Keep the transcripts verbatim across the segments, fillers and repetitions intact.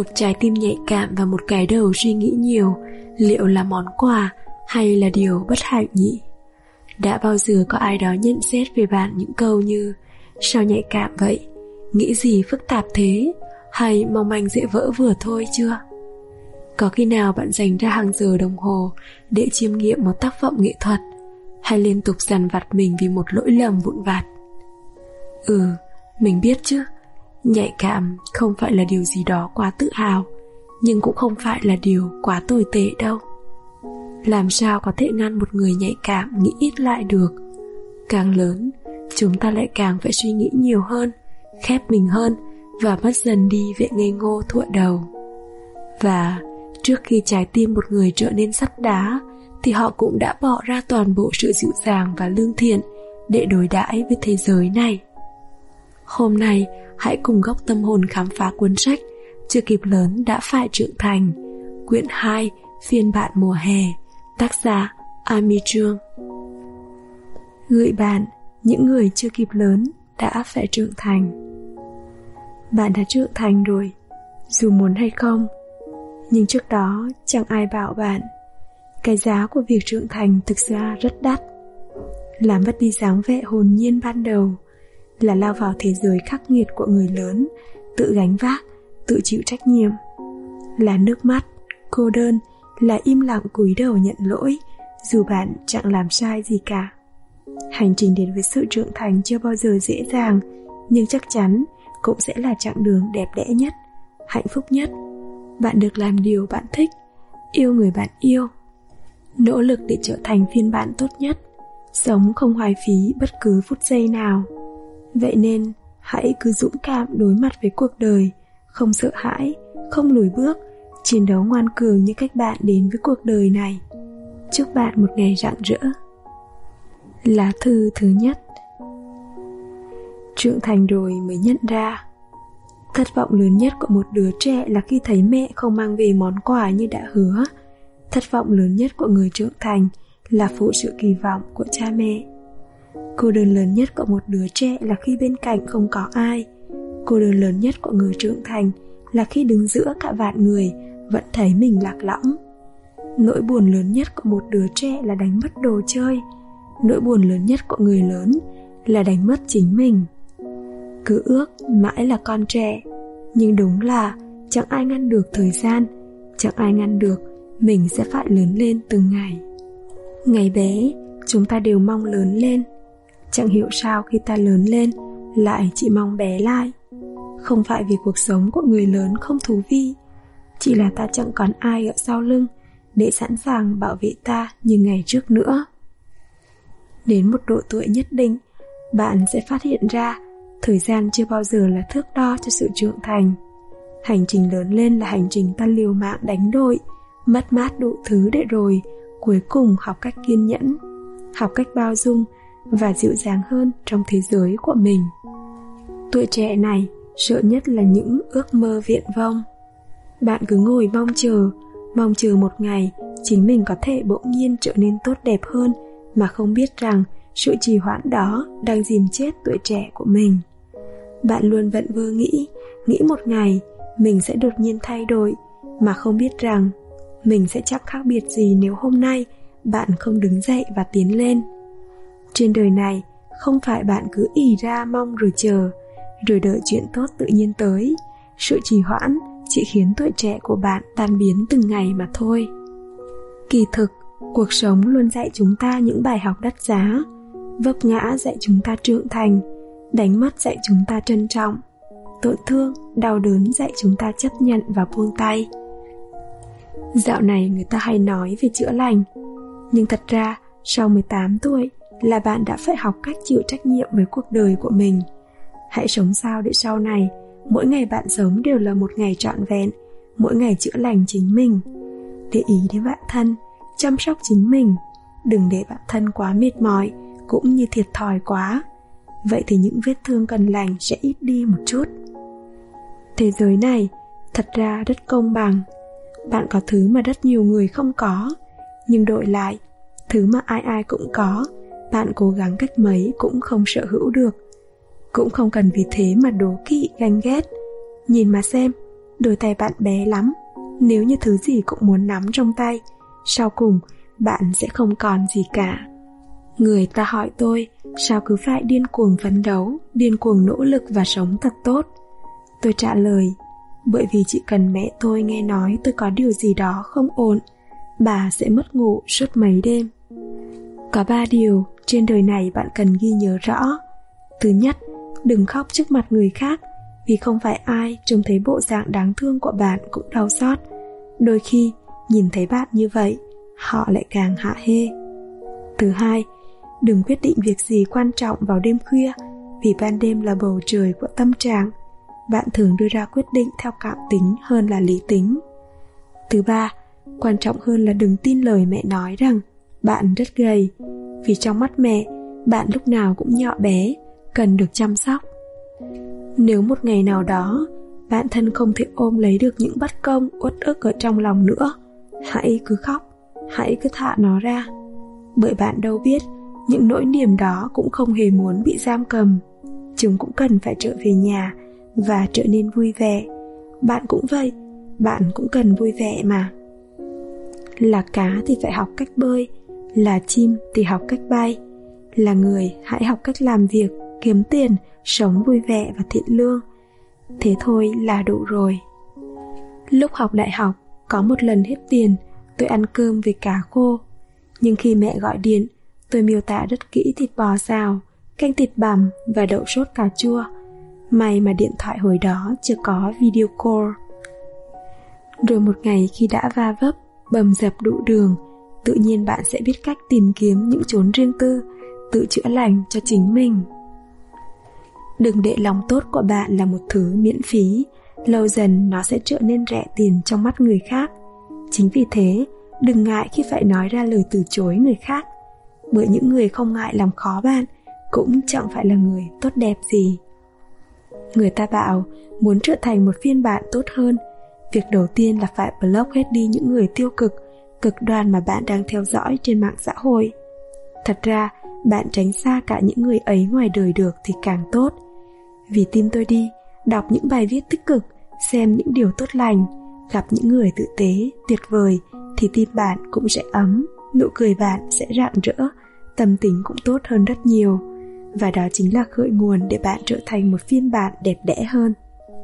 Một trái tim nhạy cảm và một cái đầu suy nghĩ nhiều, liệu là món quà hay là điều bất hạnh nhỉ? Đã bao giờ có ai đó nhận xét về bạn những câu như sao nhạy cảm vậy, nghĩ gì phức tạp thế, hay mong manh dễ vỡ vừa thôi chưa? Có khi nào bạn dành ra hàng giờ đồng hồ để chiêm nghiệm một tác phẩm nghệ thuật, hay liên tục dằn vặt mình vì một lỗi lầm vụn vặt? Ừ, mình biết chứ, nhạy cảm không phải là điều gì đó quá tự hào, nhưng cũng không phải là điều quá tồi tệ đâu. Làm sao có thể ngăn một người nhạy cảm nghĩ ít lại được? Càng lớn, chúng ta lại càng phải suy nghĩ nhiều hơn, khép mình hơn và mất dần đi vẻ ngây ngô thuở đầu. Và trước khi trái tim một người trở nên sắt đá, thì họ cũng đã bỏ ra toàn bộ sự dịu dàng và lương thiện để đối đãi với thế giới này. Hôm nay, hãy cùng Góc Tâm Hồn khám phá cuốn sách Chưa kịp lớn đã phải trưởng thành, quyển hai, phiên bản mùa hè, tác giả Amy Trương. Gửi bạn, những người chưa kịp lớn đã phải trưởng thành. Bạn đã trưởng thành rồi, dù muốn hay không, nhưng trước đó chẳng ai bảo bạn. Cái giá của việc trưởng thành thực ra rất đắt. Làm mất đi dáng vẻ hồn nhiên ban đầu, là lao vào thế giới khắc nghiệt của người lớn, tự gánh vác, tự chịu trách nhiệm. Là nước mắt, cô đơn, là im lặng cúi đầu nhận lỗi, dù bạn chẳng làm sai gì cả. Hành trình đến với sự trưởng thành chưa bao giờ dễ dàng, nhưng chắc chắn cũng sẽ là chặng đường đẹp đẽ nhất, hạnh phúc nhất. Bạn được làm điều bạn thích, yêu người bạn yêu, nỗ lực để trở thành phiên bản tốt nhất, sống không hoài phí bất cứ phút giây nào. Vậy nên, hãy cứ dũng cảm đối mặt với cuộc đời, không sợ hãi, không lùi bước, chiến đấu ngoan cường như cách bạn đến với cuộc đời này. Chúc bạn một ngày rạng rỡ. Lá thư thứ nhất. Trưởng thành rồi mới nhận ra, thất vọng lớn nhất của một đứa trẻ là khi thấy mẹ không mang về món quà như đã hứa. Thất vọng lớn nhất của người trưởng thành là phụ sự kỳ vọng của cha mẹ. Cô đơn lớn nhất của một đứa trẻ là khi bên cạnh không có ai. Cô đơn lớn nhất của người trưởng thành là khi đứng giữa cả vạn người vẫn thấy mình lạc lõng. Nỗi buồn lớn nhất của một đứa trẻ là đánh mất đồ chơi. Nỗi buồn lớn nhất của người lớn là đánh mất chính mình. Cứ ước mãi là con trẻ, nhưng đúng là chẳng ai ngăn được thời gian, chẳng ai ngăn được mình sẽ phải lớn lên từng ngày. Ngày bé, chúng ta đều mong lớn lên. Chẳng hiểu sao khi ta lớn lên lại chỉ mong bé lại. Không phải vì cuộc sống của người lớn không thú vị, chỉ là ta chẳng còn ai ở sau lưng để sẵn sàng bảo vệ ta như ngày trước nữa. Đến một độ tuổi nhất định, bạn sẽ phát hiện ra thời gian chưa bao giờ là thước đo cho sự trưởng thành. Hành trình lớn lên là hành trình ta liều mạng đánh đổi, mất mát đủ thứ để rồi cuối cùng học cách kiên nhẫn, học cách bao dung và dịu dàng hơn trong thế giới của mình. Tuổi trẻ này sợ nhất là những ước mơ viển vông. Bạn cứ ngồi mong chờ, mong chờ một ngày chính mình có thể bỗng nhiên trở nên tốt đẹp hơn, mà không biết rằng sự trì hoãn đó đang dìm chết tuổi trẻ của mình. Bạn luôn vẩn vơ nghĩ, nghĩ một ngày mình sẽ đột nhiên thay đổi, mà không biết rằng mình sẽ chẳng khác biệt gì nếu hôm nay bạn không đứng dậy và tiến lên. Trên đời này, không phải bạn cứ ì ra mong rồi chờ, rồi đợi chuyện tốt tự nhiên tới. Sự trì hoãn chỉ khiến tuổi trẻ của bạn tan biến từng ngày mà thôi. Kỳ thực, cuộc sống luôn dạy chúng ta những bài học đắt giá. Vấp ngã dạy chúng ta trưởng thành, đánh mất dạy chúng ta trân trọng, tổn thương, đau đớn dạy chúng ta chấp nhận và buông tay. Dạo này người ta hay nói về chữa lành, nhưng thật ra sau mười tám tuổi là bạn đã phải học cách chịu trách nhiệm với cuộc đời của mình. Hãy sống sao để sau này, mỗi ngày bạn sống đều là một ngày trọn vẹn, mỗi ngày chữa lành chính mình. Để ý đến bản thân, chăm sóc chính mình, đừng để bản thân quá mệt mỏi, cũng như thiệt thòi quá. Vậy thì những vết thương cần lành sẽ ít đi một chút. Thế giới này thật ra rất công bằng. Bạn có thứ mà rất nhiều người không có, nhưng đổi lại, thứ mà ai ai cũng có, bạn cố gắng cách mấy cũng không sở hữu được. Cũng không cần vì thế mà đố kỵ, ganh ghét. Nhìn mà xem, Đôi tay bạn bé lắm, nếu như thứ gì cũng muốn nắm trong tay, sau cùng bạn sẽ không còn gì cả. Người ta hỏi tôi sao cứ phải điên cuồng phấn đấu, điên cuồng nỗ lực và sống thật tốt. Tôi trả lời, bởi vì chỉ cần mẹ tôi nghe nói tôi có điều gì đó không ổn, bà sẽ mất ngủ suốt mấy đêm. Có ba điều trên đời này bạn cần ghi nhớ rõ. Thứ nhất, đừng khóc trước mặt người khác, vì không phải ai trông thấy bộ dạng đáng thương của bạn cũng đau xót. Đôi khi, nhìn thấy bạn như vậy, họ lại càng hạ hê. Thứ hai, đừng quyết định việc gì quan trọng vào đêm khuya, vì ban đêm là bầu trời của tâm trạng. Bạn thường đưa ra quyết định theo cảm tính hơn là lý tính. Thứ ba, quan trọng hơn là đừng tin lời mẹ nói rằng bạn rất gầy, vì trong mắt mẹ, bạn lúc nào cũng nhỏ bé, cần được chăm sóc. Nếu một ngày nào đó, bạn thân không thể ôm lấy được những bất công, uất ức ở trong lòng nữa, hãy cứ khóc, hãy cứ thả nó ra. Bởi bạn đâu biết, những nỗi niềm đó cũng không hề muốn bị giam cầm. Chúng cũng cần phải trở về nhà và trở nên vui vẻ. Bạn cũng vậy, bạn cũng cần vui vẻ mà. Là cá thì phải học cách bơi, là chim thì học cách bay. Là người, hãy học cách làm việc, kiếm tiền, sống vui vẻ và thiện lương. Thế thôi là đủ rồi. Lúc học đại học, có một lần hết tiền, tôi ăn cơm với cá khô. Nhưng khi mẹ gọi điện, tôi miêu tả rất kỹ thịt bò xào, canh thịt bằm và đậu sốt cà chua. May mà điện thoại hồi đó chưa có video call. Rồi một ngày khi đã va vấp, bầm dập đủ đường, tự nhiên bạn sẽ biết cách tìm kiếm những chốn riêng tư, tự chữa lành cho chính mình. Đừng để lòng tốt của bạn là một thứ miễn phí, lâu dần nó sẽ trở nên rẻ tiền trong mắt người khác. Chính vì thế, đừng ngại khi phải nói ra lời từ chối người khác, bởi những người không ngại làm khó bạn cũng chẳng phải là người tốt đẹp gì. Người ta bảo, muốn trở thành một phiên bản tốt hơn, việc đầu tiên là phải block hết đi những người tiêu cực, cực đoan mà bạn đang theo dõi trên mạng xã hội. Thật ra, bạn tránh xa cả những người ấy ngoài đời được thì càng tốt. Vì tin tôi đi, đọc những bài viết tích cực, xem những điều tốt lành, gặp những người tử tế, tuyệt vời, thì tim bạn cũng sẽ ấm, nụ cười bạn sẽ rạng rỡ, tâm tính cũng tốt hơn rất nhiều. Và đó chính là khởi nguồn để bạn trở thành một phiên bản đẹp đẽ hơn.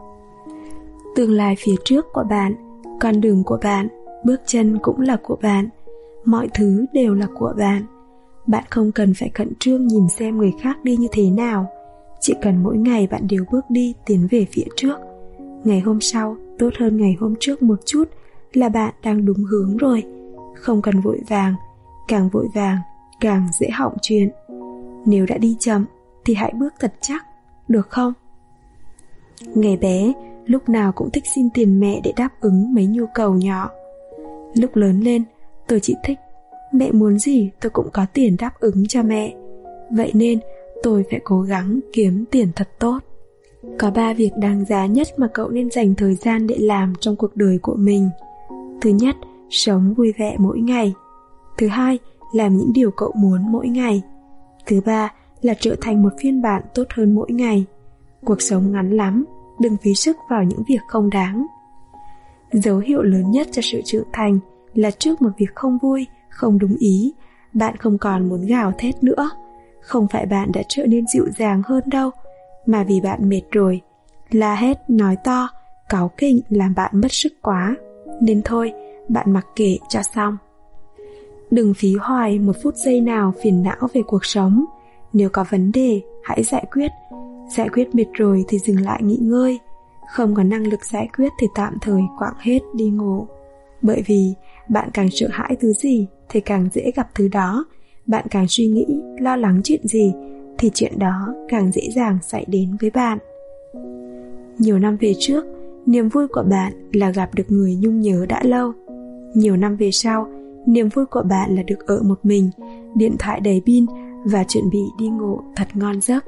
Tương lai phía trước của bạn, con đường của bạn, bước chân cũng là của bạn. Mọi thứ đều là của bạn. Bạn không cần phải khẩn trương nhìn xem người khác đi như thế nào. Chỉ cần mỗi ngày bạn đều bước đi tiến về phía trước. Ngày hôm sau tốt hơn ngày hôm trước một chút là bạn đang đúng hướng rồi. Không cần vội vàng, càng vội vàng càng dễ hỏng chuyện. Nếu đã đi chậm thì hãy bước thật chắc, được không? Ngày bé, lúc nào cũng thích xin tiền mẹ để đáp ứng mấy nhu cầu nhỏ. Lúc lớn lên, tôi chỉ thích mẹ muốn gì tôi cũng có tiền đáp ứng cho mẹ. Vậy nên tôi phải cố gắng kiếm tiền thật tốt. Có ba việc đáng giá nhất mà cậu nên dành thời gian để làm trong cuộc đời của mình. Thứ nhất, sống vui vẻ mỗi ngày. Thứ hai, làm những điều cậu muốn mỗi ngày. Thứ ba là trở thành một phiên bản tốt hơn mỗi ngày. Cuộc sống ngắn lắm, đừng phí sức vào những việc không đáng. Dấu hiệu lớn nhất cho sự trưởng thành là trước một việc không vui, không đúng ý, bạn không còn muốn gào thét nữa. Không phải bạn đã trở nên dịu dàng hơn đâu, mà vì bạn mệt rồi. La hét, nói to, cáu kỉnh làm bạn mất sức quá. Nên thôi, bạn mặc kệ cho xong. Đừng phí hoài một phút giây nào phiền não về cuộc sống. Nếu có vấn đề, hãy giải quyết. Giải quyết mệt rồi thì dừng lại nghỉ ngơi. Không có năng lực giải quyết thì tạm thời quạng hết đi ngủ. Bởi vì bạn càng sợ hãi thứ gì thì càng dễ gặp thứ đó. Bạn càng suy nghĩ, lo lắng chuyện gì thì chuyện đó càng dễ dàng xảy đến với bạn. Nhiều năm về trước, niềm vui của bạn là gặp được người nhung nhớ đã lâu. Nhiều năm về sau, niềm vui của bạn là được ở một mình, điện thoại đầy pin và chuẩn bị đi ngủ thật ngon giấc.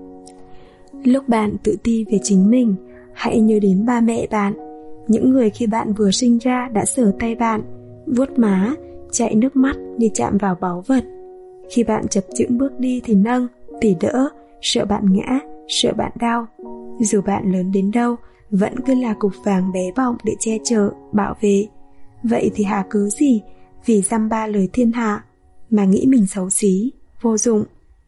Lúc bạn tự ti về chính mình, hãy nhớ đến ba mẹ bạn, những người khi bạn vừa sinh ra đã sờ tay bạn, vuốt má, chảy nước mắt như chạm vào báu vật. Khi bạn chập chững bước đi thì nâng, tỉ đỡ, sợ bạn ngã, sợ bạn đau. Dù bạn lớn đến đâu vẫn cứ là cục vàng bé bỏng để che chở, bảo vệ. Vậy thì hà cớ gì vì dăm ba lời thiên hạ mà nghĩ mình xấu xí, vô dụng.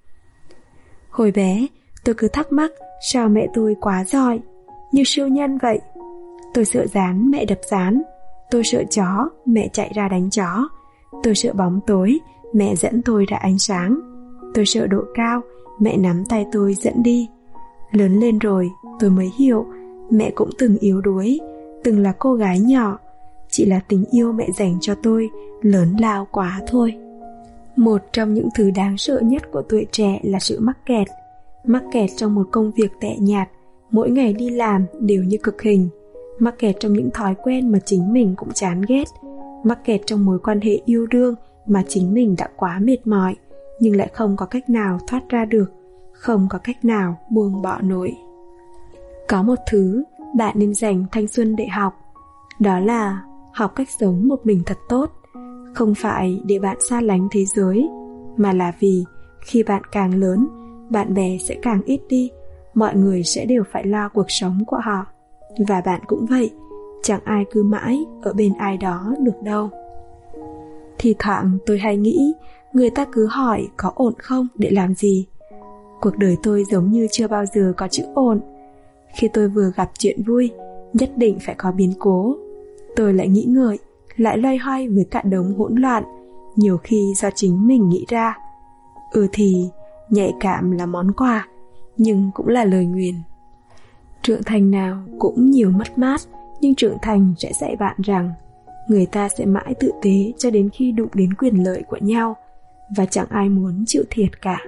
Hồi bé, tôi cứ thắc mắc sao mẹ tôi quá giỏi, như siêu nhân vậy. Tôi sợ gián, mẹ đập gián. Tôi sợ chó, mẹ chạy ra đánh chó. Tôi sợ bóng tối, mẹ dẫn tôi ra ánh sáng. Tôi sợ độ cao, mẹ nắm tay tôi dẫn đi. Lớn lên rồi, tôi mới hiểu mẹ cũng từng yếu đuối, từng là cô gái nhỏ. Chỉ là tình yêu mẹ dành cho tôi lớn lao quá thôi. Một trong những thứ đáng sợ nhất của tuổi trẻ là sự mắc kẹt. Mắc kẹt trong một công việc tẻ nhạt, mỗi ngày đi làm đều như cực hình. Mắc kẹt trong những thói quen mà chính mình cũng chán ghét. Mắc kẹt trong mối quan hệ yêu đương mà chính mình đã quá mệt mỏi, nhưng lại không có cách nào thoát ra được, không có cách nào buông bỏ nổi. Có một thứ bạn nên dành thanh xuân để học, đó là học cách sống một mình thật tốt. Không phải để bạn xa lánh thế giới, mà là vì khi bạn càng lớn, bạn bè sẽ càng ít đi, mọi người sẽ đều phải lo cuộc sống của họ. Và bạn cũng vậy, chẳng ai cứ mãi ở bên ai đó được đâu. Thì thoảng tôi hay nghĩ, người ta cứ hỏi có ổn không để làm gì. Cuộc đời tôi giống như chưa bao giờ có chữ ổn. Khi tôi vừa gặp chuyện vui, nhất định phải có biến cố. Tôi lại nghĩ ngợi, lại loay hoay với cả đống hỗn loạn, nhiều khi do chính mình nghĩ ra. Ừ thì, nhạy cảm là món quà, nhưng cũng là lời nguyền. Trưởng thành nào cũng nhiều mất mát, nhưng trưởng thành sẽ dạy bạn rằng người ta sẽ mãi tự tế cho đến khi đụng đến quyền lợi của nhau, và chẳng ai muốn chịu thiệt cả.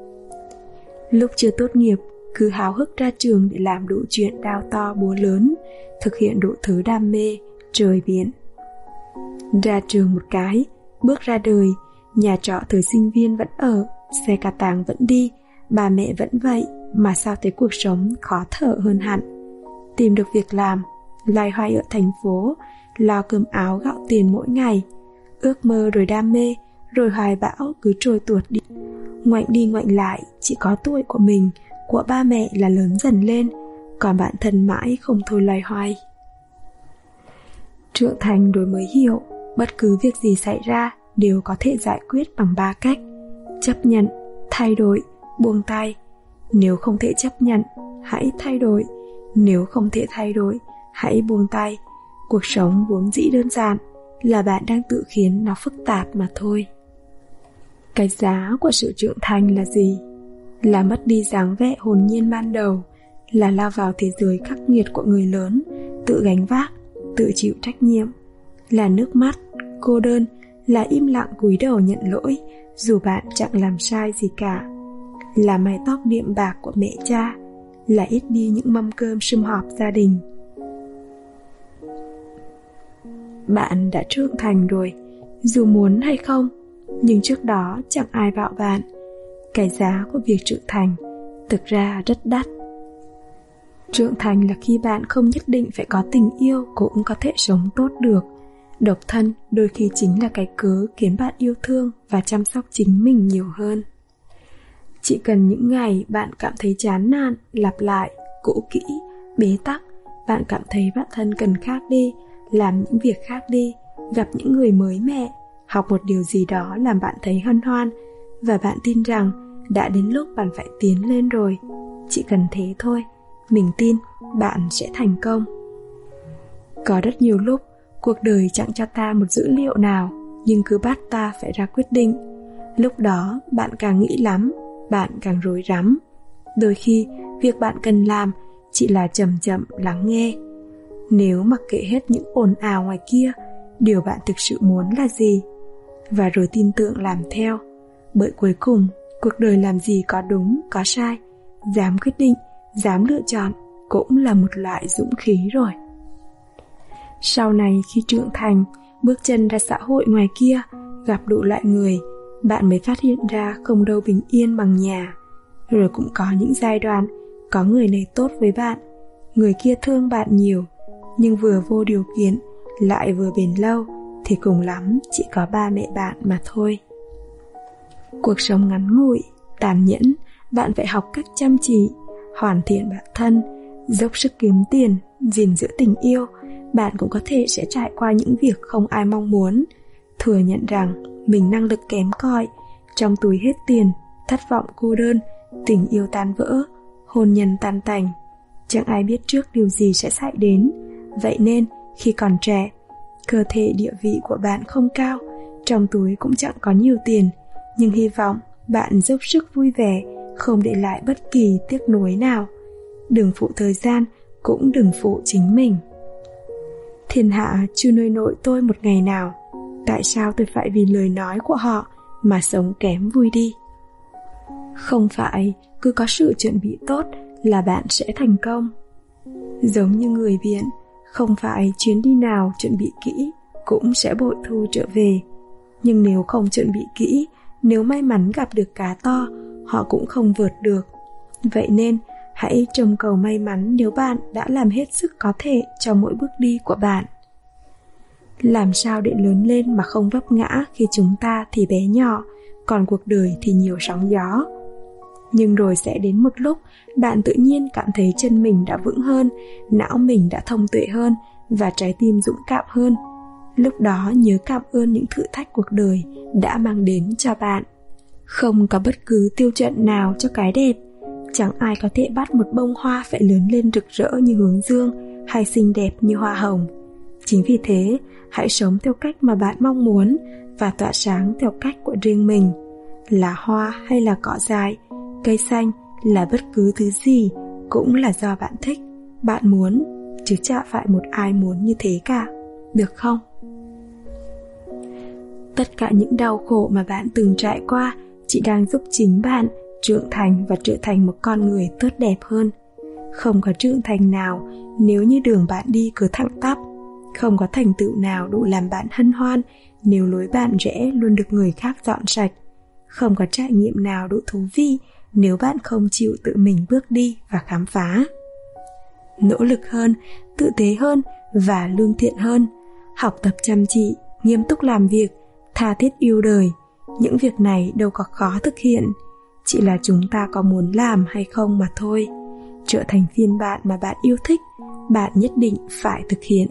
Lúc chưa tốt nghiệp, cứ háo hức ra trường để làm đủ chuyện đao to búa lớn, thực hiện đủ thứ đam mê, trời biển. Ra trường một cái, bước ra đời, nhà trọ thời sinh viên vẫn ở, xe cà tàng vẫn đi, bà mẹ vẫn vậy, mà sao thấy cuộc sống khó thở hơn hẳn. Tìm được việc làm, loay hoay ở thành phố, lo cơm áo gạo tiền mỗi ngày. Ước mơ rồi đam mê, rồi hoài bão cứ trôi tuột đi. Ngoảnh đi ngoảnh lại, chỉ có tuổi của mình, của ba mẹ là lớn dần lên, còn bản thân mãi không thôi loay hoay. Trưởng thành rồi mới hiểu, bất cứ việc gì xảy ra đều có thể giải quyết bằng ba cách: chấp nhận, thay đổi, buông tay. Nếu không thể chấp nhận, hãy thay đổi. Nếu không thể thay đổi, hãy buông tay. Cuộc sống vốn dĩ đơn giản, là bạn đang tự khiến nó phức tạp mà thôi. Cái giá của sự trưởng thành là gì? Là mất đi dáng vẻ hồn nhiên ban đầu, là lao vào thế giới khắc nghiệt của người lớn, tự gánh vác, tự chịu trách nhiệm, là nước mắt, cô đơn, là im lặng cúi đầu nhận lỗi dù bạn chẳng làm sai gì cả, là mái tóc đệm bạc của mẹ cha, là ít đi những mâm cơm sum họp gia đình. Bạn đã trưởng thành rồi, dù muốn hay không, nhưng trước đó chẳng ai bảo bạn. Cái giá của việc trưởng thành thực ra rất đắt. Trưởng thành là khi bạn không nhất định phải có tình yêu cũng có thể sống tốt được. Độc thân đôi khi chính là cái cớ khiến bạn yêu thương và chăm sóc chính mình nhiều hơn. Chỉ cần những ngày bạn cảm thấy chán nản, lặp lại, cũ kỹ, bế tắc, bạn cảm thấy bản thân cần khác đi, làm những việc khác đi, gặp những người mới mẻ, học một điều gì đó làm bạn thấy hân hoan, và bạn tin rằng đã đến lúc bạn phải tiến lên rồi. Chỉ cần thế thôi, mình tin bạn sẽ thành công. Có rất nhiều lúc, cuộc đời chẳng cho ta một dữ liệu nào, nhưng cứ bắt ta phải ra quyết định. Lúc đó, bạn càng nghĩ lắm, bạn càng rối rắm. Đôi khi, việc bạn cần làm chỉ là chậm chậm lắng nghe. Nếu mặc kệ hết những ồn ào ngoài kia, điều bạn thực sự muốn là gì? Và rồi tin tưởng làm theo. Bởi cuối cùng, cuộc đời làm gì có đúng, có sai. Dám quyết định, dám lựa chọn cũng là một loại dũng khí rồi. Sau này khi trưởng thành, bước chân ra xã hội ngoài kia, gặp đủ loại người, bạn mới phát hiện ra không đâu bình yên bằng nhà. Rồi cũng có những giai đoạn, có người này tốt với bạn, người kia thương bạn nhiều, nhưng vừa vô điều kiện, lại vừa bền lâu, thì cùng lắm chỉ có ba mẹ bạn mà thôi. Cuộc sống ngắn ngủi, tàn nhẫn, bạn phải học cách chăm chỉ, hoàn thiện bản thân, Dốc sức kiếm tiền, gìn giữ tình yêu, bạn cũng có thể sẽ trải qua những việc không ai mong muốn. Thừa nhận rằng mình năng lực kém cỏi, trong túi hết tiền, thất vọng cô đơn, tình yêu tan vỡ, hôn nhân tan tành. Chẳng ai biết trước điều gì sẽ xảy đến. Vậy nên, khi còn trẻ, cơ thể địa vị của bạn không cao, trong túi cũng chẳng có nhiều tiền, nhưng hy vọng bạn dốc sức vui vẻ, không để lại bất kỳ tiếc nuối nào. Đừng phụ thời gian, cũng đừng phụ chính mình. Thiên hạ chưa nuôi nổi tôi một ngày nào, tại sao tôi phải vì lời nói của họ mà sống kém vui đi? Không phải cứ có sự chuẩn bị tốt là bạn sẽ thành công. Giống như người Việt, không phải chuyến đi nào chuẩn bị kỹ cũng sẽ bội thu trở về. Nhưng nếu không chuẩn bị kỹ, nếu may mắn gặp được cá to, họ cũng không vượt được. Vậy nên, hãy trông cầu may mắn nếu bạn đã làm hết sức có thể cho mỗi bước đi của bạn. Làm sao để lớn lên mà không vấp ngã khi chúng ta thì bé nhỏ, còn cuộc đời thì nhiều sóng gió. Nhưng rồi sẽ đến một lúc, bạn tự nhiên cảm thấy chân mình đã vững hơn, não mình đã thông tuệ hơn và trái tim dũng cảm hơn. Lúc đó nhớ cảm ơn những thử thách cuộc đời đã mang đến cho bạn. Không có bất cứ tiêu chuẩn nào cho cái đẹp. Chẳng ai có thể bắt một bông hoa phải lớn lên rực rỡ như hướng dương hay xinh đẹp như hoa hồng. Chính vì thế, hãy sống theo cách mà bạn mong muốn và tỏa sáng theo cách của riêng mình. Là hoa hay là cỏ dại, cây xanh, là bất cứ thứ gì cũng là do bạn thích, bạn muốn, chứ chả phải một ai muốn như thế cả, được không? Tất cả những đau khổ mà bạn từng trải qua chỉ đang giúp chính bạn trưởng thành và trở thành một con người tốt đẹp hơn. Không có trưởng thành nào nếu như đường bạn đi cứ thẳng tắp. Không có thành tựu nào đủ làm bạn hân hoan nếu lối bạn rẽ luôn được người khác dọn sạch. Không có trải nghiệm nào đủ thú vị nếu bạn không chịu tự mình bước đi và khám phá. Nỗ lực hơn, tự tế hơn và lương thiện hơn. Học tập chăm chỉ, nghiêm túc làm việc, tha thiết yêu đời. Những việc này đâu có khó thực hiện, chỉ là chúng ta có muốn làm hay không mà thôi. Trở thành phiên bản mà bạn yêu thích, bạn nhất định phải thực hiện.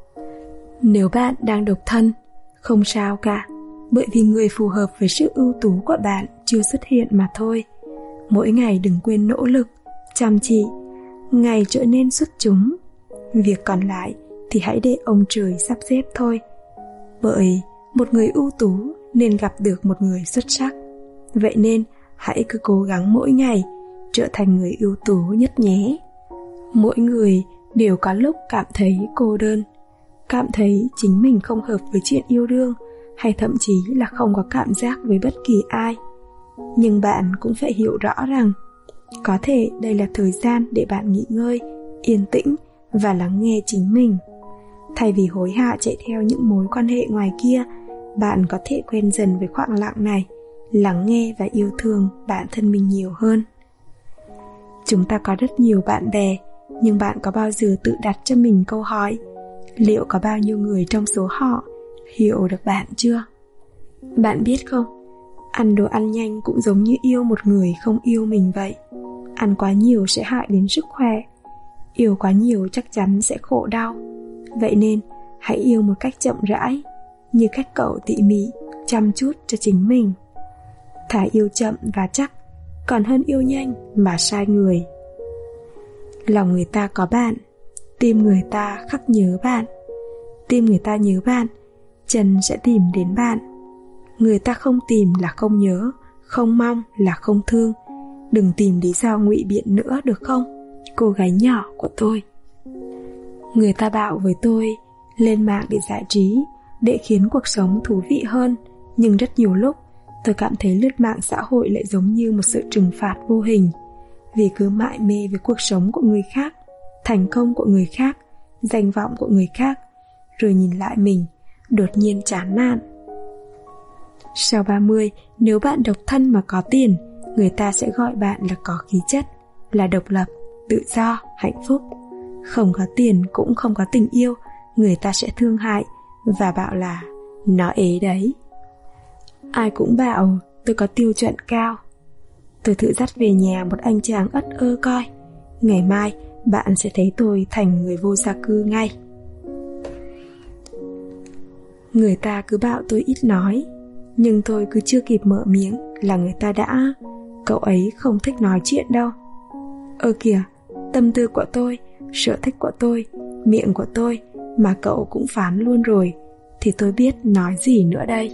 Nếu bạn đang độc thân, không sao cả, bởi vì người phù hợp với sự ưu tú của bạn chưa xuất hiện mà thôi. Mỗi ngày đừng quên nỗ lực, chăm chỉ, ngày trở nên xuất chúng. Việc còn lại thì hãy để ông trời sắp xếp thôi. Bởi một người ưu tú nên gặp được một người xuất sắc. Vậy nên hãy cứ cố gắng mỗi ngày trở thành người ưu tú nhất nhé. Mỗi người đều có lúc cảm thấy cô đơn, cảm thấy chính mình không hợp với chuyện yêu đương, hay thậm chí là không có cảm giác với bất kỳ ai. Nhưng bạn cũng phải hiểu rõ rằng có thể đây là thời gian để bạn nghỉ ngơi, yên tĩnh và lắng nghe chính mình. Thay vì hối hả chạy theo những mối quan hệ ngoài kia, bạn có thể quen dần với khoảng lặng này, lắng nghe và yêu thương bản thân mình nhiều hơn. Chúng ta có rất nhiều bạn bè, nhưng bạn có bao giờ tự đặt cho mình câu hỏi, liệu có bao nhiêu người trong số họ hiểu được bạn chưa? Bạn biết không, ăn đồ ăn nhanh cũng giống như yêu một người không yêu mình vậy. Ăn quá nhiều sẽ hại đến sức khỏe, yêu quá nhiều chắc chắn sẽ khổ đau. Vậy nên hãy yêu một cách chậm rãi, như cách cậu tỉ mỉ, chăm chút cho chính mình. Thà yêu chậm và chắc, còn hơn yêu nhanh mà sai người. Lòng người ta có bạn, tim người ta khắc nhớ bạn. Tim người ta nhớ bạn, chân sẽ tìm đến bạn. Người ta không tìm là không nhớ, không mong là không thương. Đừng tìm lý do ngụy biện nữa được không, cô gái nhỏ của tôi. Người ta bảo với tôi lên mạng để giải trí, để khiến cuộc sống thú vị hơn. Nhưng rất nhiều lúc tôi cảm thấy lướt mạng xã hội lại giống như một sự trừng phạt vô hình. Vì cứ mải mê với cuộc sống của người khác, thành công của người khác, danh vọng của người khác, rồi nhìn lại mình, đột nhiên chán nản. Sau ba mươi, nếu bạn độc thân mà có tiền, người ta sẽ gọi bạn là có khí chất, là độc lập, tự do, hạnh phúc. Không có tiền cũng không có tình yêu, người ta sẽ thương hại và bảo là nó ế đấy. Ai cũng bảo tôi có tiêu chuẩn cao. Tôi thử dắt về nhà một anh chàng ất ơ coi, Ngày mai bạn sẽ thấy tôi thành người vô gia cư ngay. Người ta cứ bảo tôi ít nói, nhưng tôi cứ chưa kịp mở miệng là người ta đã: cậu ấy không thích nói chuyện đâu. Ơ kìa, tâm tư của tôi, sở thích của tôi, miệng của tôi mà cậu cũng phán luôn rồi, thì tôi biết nói gì nữa đây.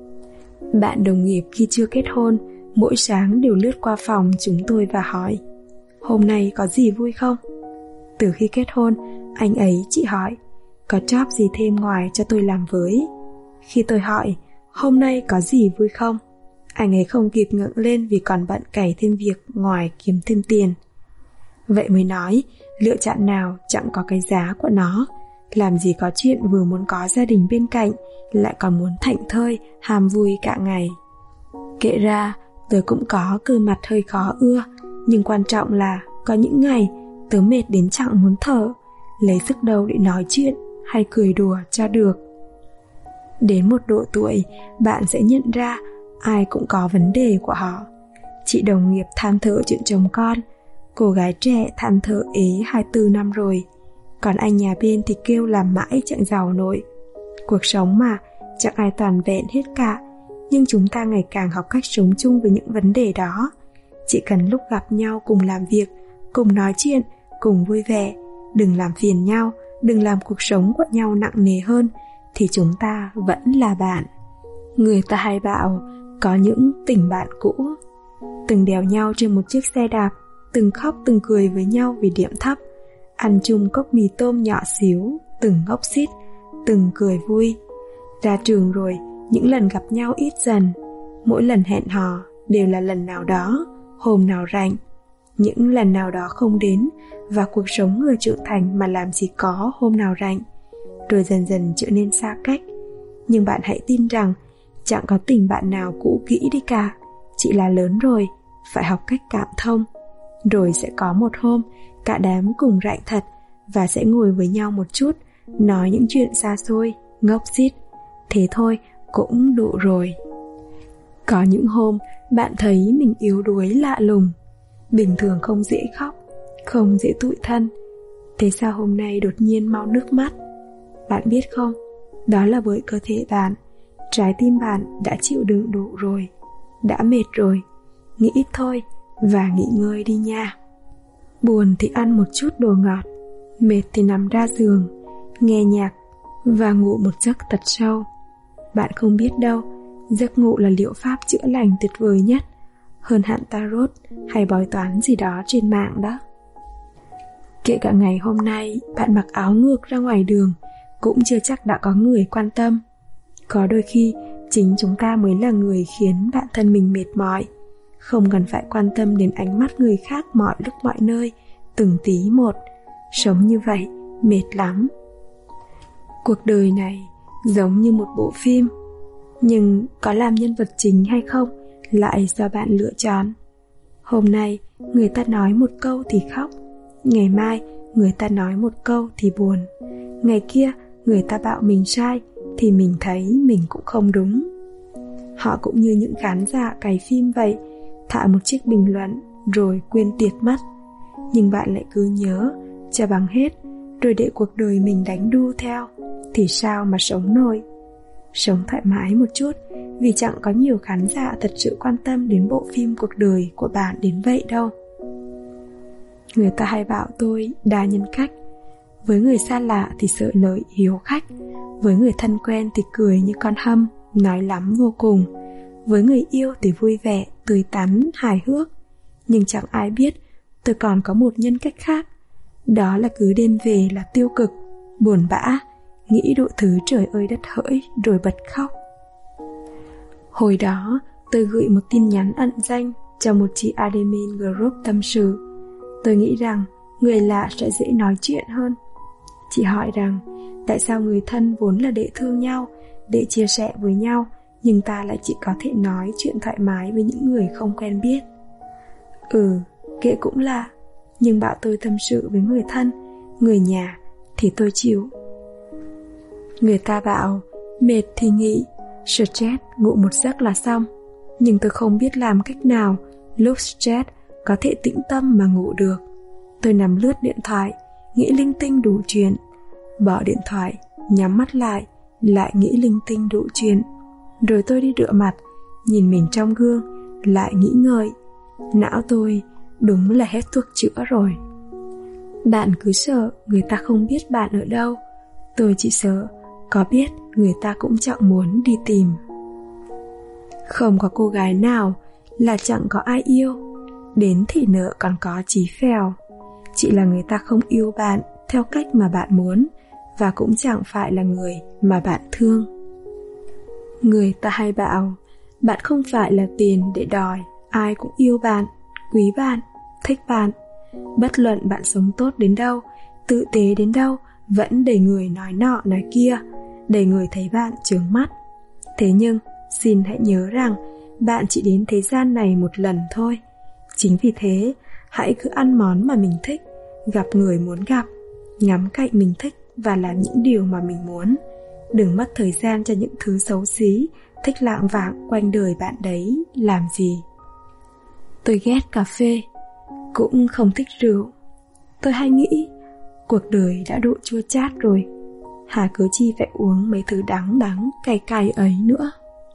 Bạn đồng nghiệp khi chưa kết hôn mỗi sáng đều lướt qua phòng chúng tôi và hỏi: hôm nay có gì vui không? Từ khi kết hôn, anh ấy chị hỏi: có job gì thêm ngoài cho tôi làm với? Khi tôi hỏi: hôm nay có gì vui không? Anh ấy không kịp ngẩng lên vì còn bận cày thêm việc ngoài kiếm thêm tiền. Vậy mới nói, lựa chọn nào chẳng có cái giá của nó. Làm gì có chuyện vừa muốn có gia đình bên cạnh, lại còn muốn thảnh thơi, ham vui cả ngày. Kể ra, tớ cũng có cơ mặt hơi khó ưa, nhưng quan trọng là có những ngày tớ mệt đến chẳng muốn thở, lấy sức đâu để nói chuyện hay cười đùa cho được. Đến một độ tuổi, bạn sẽ nhận ra ai cũng có vấn đề của họ. Chị đồng nghiệp than thở chuyện chồng con, cô gái trẻ than thở ế hai mươi tư năm rồi, còn anh nhà bên thì kêu làm mãi chẳng giàu nổi. Cuộc sống mà, chẳng ai toàn vẹn hết cả, nhưng chúng ta ngày càng học cách sống chung với những vấn đề đó. Chỉ cần lúc gặp nhau cùng làm việc, cùng nói chuyện, cùng vui vẻ, đừng làm phiền nhau, đừng làm cuộc sống của nhau nặng nề hơn, thì chúng ta vẫn là bạn. Người ta hay bảo có những tình bạn cũ, từng đèo nhau trên một chiếc xe đạp, từng khóc từng cười với nhau vì điểm thấp, ăn chung cốc mì tôm nhỏ xíu, từng ngốc xít, từng cười vui. Ra trường rồi, những lần gặp nhau ít dần, mỗi lần hẹn hò đều là lần nào đó, hôm nào rảnh. Những lần nào đó không đến, và cuộc sống người trưởng thành mà làm gì có hôm nào rảnh, rồi dần dần trở nên xa cách. Nhưng bạn hãy tin rằng chẳng có tình bạn nào cũ kỹ đi cả, chỉ là lớn rồi, phải học cách cảm thông. Rồi sẽ có một hôm, cả đám cùng rảnh thật, và sẽ ngồi với nhau một chút, nói những chuyện xa xôi, ngốc xít. Thế thôi, cũng đủ rồi. Có những hôm, bạn thấy mình yếu đuối lạ lùng, bình thường không dễ khóc, không dễ tủi thân. Thế sao hôm nay đột nhiên mau nước mắt? Bạn biết không, đó là bởi cơ thể bạn, trái tim bạn đã chịu đựng đủ rồi, đã mệt rồi. Nghĩ ít thôi và nghỉ ngơi đi nha. Buồn thì ăn một chút đồ ngọt, mệt thì nằm ra giường, nghe nhạc và ngủ một giấc thật sâu. Bạn không biết đâu, giấc ngủ là liệu pháp chữa lành tuyệt vời nhất, hơn hẳn tarot hay bói toán gì đó trên mạng đó. Kể cả ngày hôm nay bạn mặc áo ngược ra ngoài đường, cũng chưa chắc đã có người quan tâm. Có đôi khi chính chúng ta mới là người khiến bản thân mình mệt mỏi, không cần phải quan tâm đến ánh mắt người khác mọi lúc mọi nơi, từng tí một. Sống như vậy mệt lắm. Cuộc đời này giống như một bộ phim, nhưng có làm nhân vật chính hay không lại do bạn lựa chọn. Hôm nay người ta nói một câu thì khóc, ngày mai người ta nói một câu thì buồn, ngày kia người ta bảo mình sai thì mình thấy mình cũng không đúng. Họ cũng như những khán giả cày phim vậy, thả một chiếc bình luận rồi quên tiệt mất. Nhưng bạn lại cứ nhớ cho bằng hết, rồi để cuộc đời mình đánh đu theo, thì sao mà sống nổi. Sống thoải mái một chút, vì chẳng có nhiều khán giả thật sự quan tâm đến bộ phim cuộc đời của bạn đến vậy đâu. Người ta hay bảo tôi đa nhân cách. Với người xa lạ thì sợ lời hiếu khách, với người thân quen thì cười như con hâm, nói lắm vô cùng, với người yêu thì vui vẻ, tươi tắn, hài hước. Nhưng chẳng ai biết tôi còn có một nhân cách khác. Đó là cứ đêm về là tiêu cực, buồn bã, nghĩ đủ thứ trời ơi đất hỡi rồi bật khóc. Hồi đó tôi gửi một tin nhắn ẩn danh cho một chị admin group tâm sự. Tôi nghĩ rằng người lạ sẽ dễ nói chuyện hơn. Chị hỏi rằng tại sao người thân vốn là để thương nhau, để chia sẻ với nhau, nhưng ta lại chỉ có thể nói chuyện thoải mái với những người không quen biết. Ừ, kệ cũng là, nhưng bảo tôi tâm sự với người thân, người nhà thì tôi chịu. Người ta bảo mệt thì nghỉ, stress ngủ một giấc là xong. Nhưng tôi không biết làm cách nào lúc stress có thể tĩnh tâm mà ngủ được. Tôi nằm lướt điện thoại, nghĩ linh tinh đủ chuyện. Bỏ điện thoại, nhắm mắt lại, lại nghĩ linh tinh đủ chuyện. Rồi tôi đi rửa mặt, nhìn mình trong gương, lại nghĩ ngợi. Não tôi đúng là hết thuốc chữa rồi. Bạn cứ sợ người ta không biết bạn ở đâu. Tôi chỉ sợ có biết người ta cũng chẳng muốn đi tìm. Không có cô gái nào là chẳng có ai yêu. Đến thì nợ còn có chí phèo. Chỉ là người ta không yêu bạn theo cách mà bạn muốn, và cũng chẳng phải là người mà bạn thương. Người ta hay bảo bạn không phải là tiền để đòi ai cũng yêu bạn, quý bạn, thích bạn. Bất luận bạn sống tốt đến đâu, tử tế đến đâu, vẫn để người nói nọ nói kia, để người thấy bạn chướng mắt. Thế nhưng xin hãy nhớ rằng bạn chỉ đến thế gian này một lần thôi. Chính vì thế, hãy cứ ăn món mà mình thích, gặp người muốn gặp, ngắm cảnh mình thích và làm những điều mà mình muốn. Đừng mất thời gian cho những thứ xấu xí, thích lạng vạng quanh đời bạn đấy làm gì. Tôi ghét cà phê, cũng không thích rượu. Tôi hay nghĩ, cuộc đời đã độ chua chát rồi, hà cớ chi phải uống mấy thứ đắng đắng cay cay ấy nữa.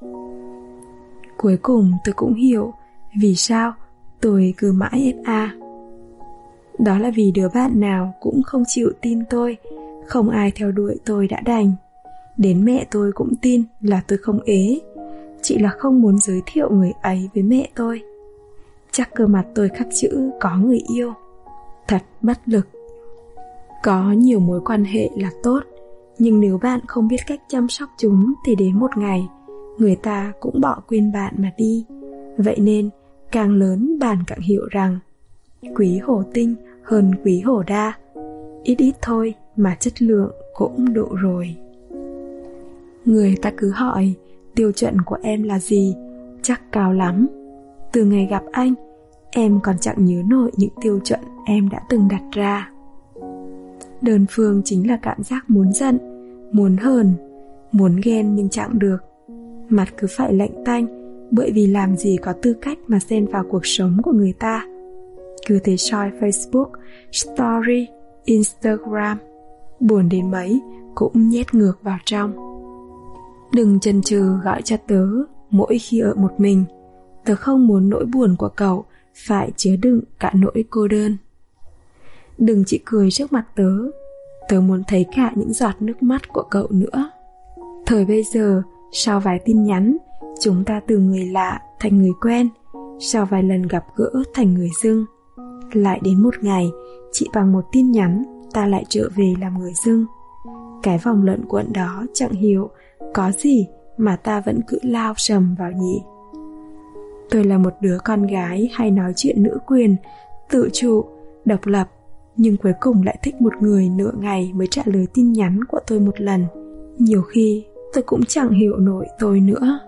Cuối cùng tôi cũng hiểu vì sao tôi cứ mãi ép a. Đó là vì đứa bạn nào cũng không chịu tin tôi, không ai theo đuổi tôi đã đành. Đến mẹ tôi cũng tin là tôi không ế, chỉ là không muốn giới thiệu người ấy với mẹ tôi. Chắc cơ mặt tôi khắc chữ có người yêu. Thật bất lực. Có nhiều mối quan hệ là tốt, nhưng nếu bạn không biết cách chăm sóc chúng thì đến một ngày người ta cũng bỏ quên bạn mà đi. Vậy nên càng lớn bạn càng hiểu rằng quý hổ tinh hơn quý hổ đa. Ít ít thôi mà chất lượng cũng đủ rồi. Người ta cứ hỏi tiêu chuẩn của em là gì, chắc cao lắm. Từ ngày gặp anh, em còn chẳng nhớ nổi những tiêu chuẩn em đã từng đặt ra. Đơn phương chính là cảm giác muốn giận, muốn hờn, muốn ghen nhưng chẳng được. Mặt cứ phải lạnh tanh, bởi vì làm gì có tư cách mà xen vào cuộc sống của người ta. Cứ thế soi Facebook, Story, Instagram, buồn đến mấy cũng nhét ngược vào trong. Đừng chần chừ gọi cho tớ mỗi khi ở một mình. Tớ không muốn nỗi buồn của cậu phải chứa đựng cả nỗi cô đơn. Đừng chỉ cười trước mặt tớ, tớ muốn thấy cả những giọt nước mắt của cậu nữa. Thời bây giờ, sau vài tin nhắn, chúng ta từ người lạ thành người quen, sau vài lần gặp gỡ thành người dưng. Lại đến một ngày, chỉ bằng một tin nhắn, ta lại trở về làm người dưng. Cái vòng luẩn quẩn đó chẳng hiểu có gì mà ta vẫn cứ lao sầm vào nhỉ. Tôi là một đứa con gái hay nói chuyện nữ quyền, tự chủ, độc lập, nhưng cuối cùng lại thích một người nửa ngày mới trả lời tin nhắn của tôi một lần. Nhiều khi tôi cũng chẳng hiểu nổi tôi nữa.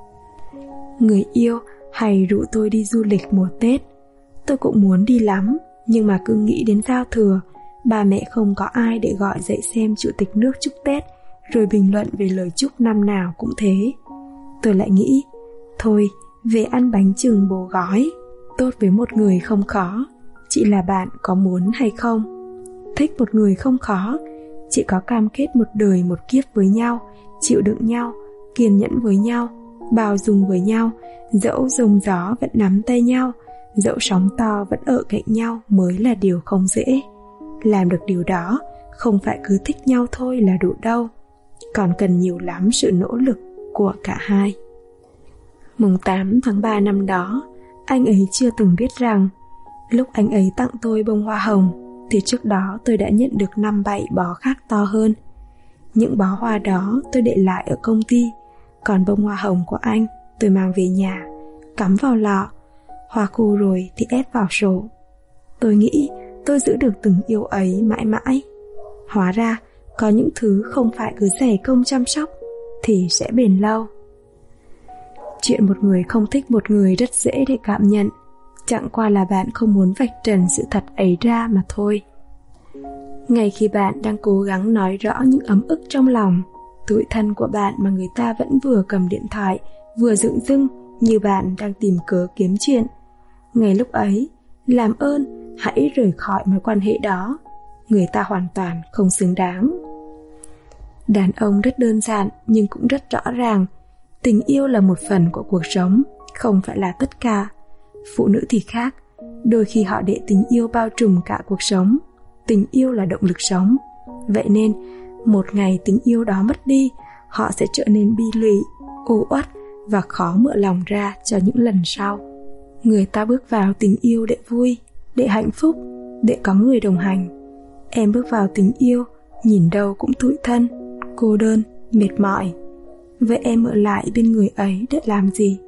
Người yêu hay rủ tôi đi du lịch mùa Tết. Tôi cũng muốn đi lắm, nhưng mà cứ nghĩ đến giao thừa, ba mẹ không có ai để gọi dậy xem chủ tịch nước chúc Tết, rồi bình luận về lời chúc năm nào cũng thế. Tôi lại nghĩ, thôi, về ăn bánh chừng bồ gói. Tốt với một người không khó, chỉ là bạn có muốn hay không. Thích một người không khó, chỉ có cam kết một đời một kiếp với nhau, chịu đựng nhau, kiên nhẫn với nhau, bao dung với nhau, dẫu giông gió vẫn nắm tay nhau, dẫu sóng to vẫn ở cạnh nhau mới là điều không dễ. Làm được điều đó không phải cứ thích nhau thôi là đủ đâu, còn cần nhiều lắm sự nỗ lực của cả hai. Mùng tám tháng ba năm đó, anh ấy chưa từng biết rằng lúc anh ấy tặng tôi bông hoa hồng thì trước đó tôi đã nhận được năm bảy bó khác to hơn. Những bó hoa đó tôi để lại ở công ty, còn bông hoa hồng của anh tôi mang về nhà, cắm vào lọ, hoa khô rồi thì ép vào sổ. Tôi nghĩ tôi giữ được tình yêu ấy mãi mãi. Hóa ra có những thứ không phải cứ dày công chăm sóc thì sẽ bền lâu. Chuyện một người không thích một người rất dễ để cảm nhận, chẳng qua là bạn không muốn vạch trần sự thật ấy ra mà thôi. Ngay khi bạn đang cố gắng nói rõ những ấm ức trong lòng, tủi thân của bạn mà người ta vẫn vừa cầm điện thoại, vừa dửng dưng như bạn đang tìm cớ kiếm chuyện. Ngay lúc ấy, làm ơn hãy rời khỏi mối quan hệ đó. Người ta hoàn toàn không xứng đáng. Đàn ông rất đơn giản nhưng cũng rất rõ ràng. Tình yêu là một phần của cuộc sống, không phải là tất cả. Phụ nữ thì khác, đôi khi họ để tình yêu bao trùm cả cuộc sống. Tình yêu là động lực sống. Vậy nên, một ngày tình yêu đó mất đi, họ sẽ trở nên bi lụy, u uất và khó mở lòng ra cho những lần sau. Người ta bước vào tình yêu để vui, để hạnh phúc, để có người đồng hành. Em bước vào tình yêu, nhìn đâu cũng tủi thân, cô đơn, mệt mỏi. Vậy em ở lại bên người ấy để làm gì?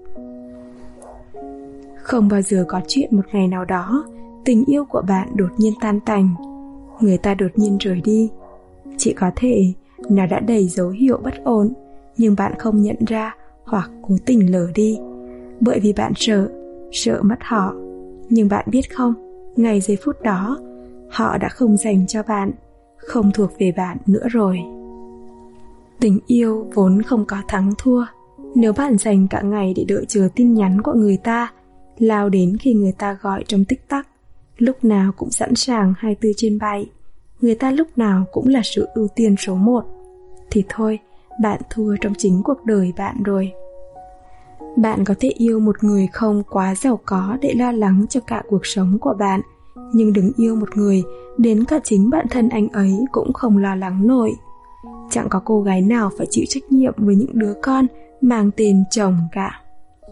Không bao giờ có chuyện một ngày nào đó tình yêu của bạn đột nhiên tan tành, người ta đột nhiên rời đi. Chỉ có thể nó đã đầy dấu hiệu bất ổn, nhưng bạn không nhận ra hoặc cố tình lờ đi, bởi vì bạn sợ, sợ mất họ. Nhưng bạn biết không, ngay giây phút đó, họ đã không dành cho bạn, không thuộc về bạn nữa rồi. Tình yêu vốn không có thắng thua. Nếu bạn dành cả ngày để đợi chờ tin nhắn của người ta, lao đến khi người ta gọi trong tích tắc, lúc nào cũng sẵn sàng hai mươi bốn trên bảy, người ta lúc nào cũng là sự ưu tiên số một, thì thôi, bạn thua trong chính cuộc đời bạn rồi. Bạn có thể yêu một người không quá giàu có để lo lắng cho cả cuộc sống của bạn, nhưng đừng yêu một người đến cả chính bản thân anh ấy cũng không lo lắng nổi. Chẳng có cô gái nào phải chịu trách nhiệm với những đứa con mang tên chồng cả.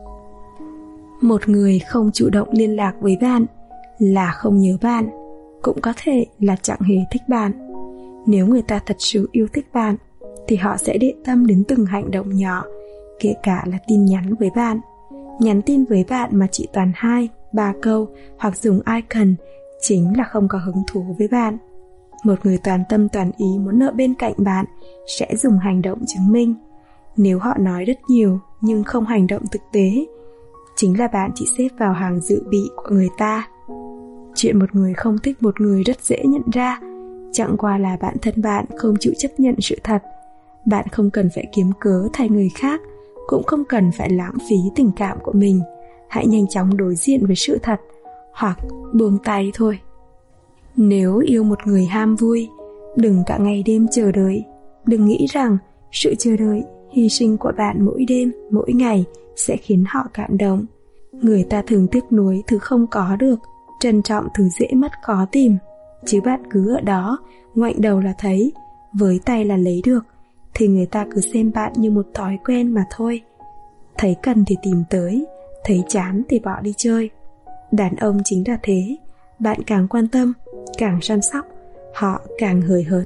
Một người không chủ động liên lạc với bạn là không nhớ bạn, cũng có thể là chẳng hề thích bạn. Nếu người ta thật sự yêu thích bạn, thì họ sẽ để tâm đến từng hành động nhỏ, kể cả là tin nhắn với bạn. Nhắn tin với bạn mà chỉ toàn hai, ba câu hoặc dùng icon chính là không có hứng thú với bạn. Một người toàn tâm toàn ý muốn ở bên cạnh bạn sẽ dùng hành động chứng minh. Nếu họ nói rất nhiều nhưng không hành động thực tế, chính là bạn chỉ xếp vào hàng dự bị của người ta. Chuyện một người không thích một người rất dễ nhận ra, chẳng qua là bản thân bạn không chịu chấp nhận sự thật. Bạn không cần phải kiếm cớ thay người khác, cũng không cần phải lãng phí tình cảm của mình. Hãy nhanh chóng đối diện với sự thật, hoặc buông tay thôi. Nếu yêu một người ham vui, đừng cả ngày đêm chờ đợi. Đừng nghĩ rằng sự chờ đợi, hy sinh của bạn mỗi đêm, mỗi ngày sẽ khiến họ cảm động. Người ta thường tiếc nuối thứ không có được, trân trọng thứ dễ mất khó tìm. Chứ bạn cứ ở đó, ngoảnh đầu là thấy, với tay là lấy được, thì người ta cứ xem bạn như một thói quen mà thôi. Thấy cần thì tìm tới, thấy chán thì bỏ đi chơi. Đàn ông chính là thế, bạn càng quan tâm, càng săn sóc, họ càng hời hợt.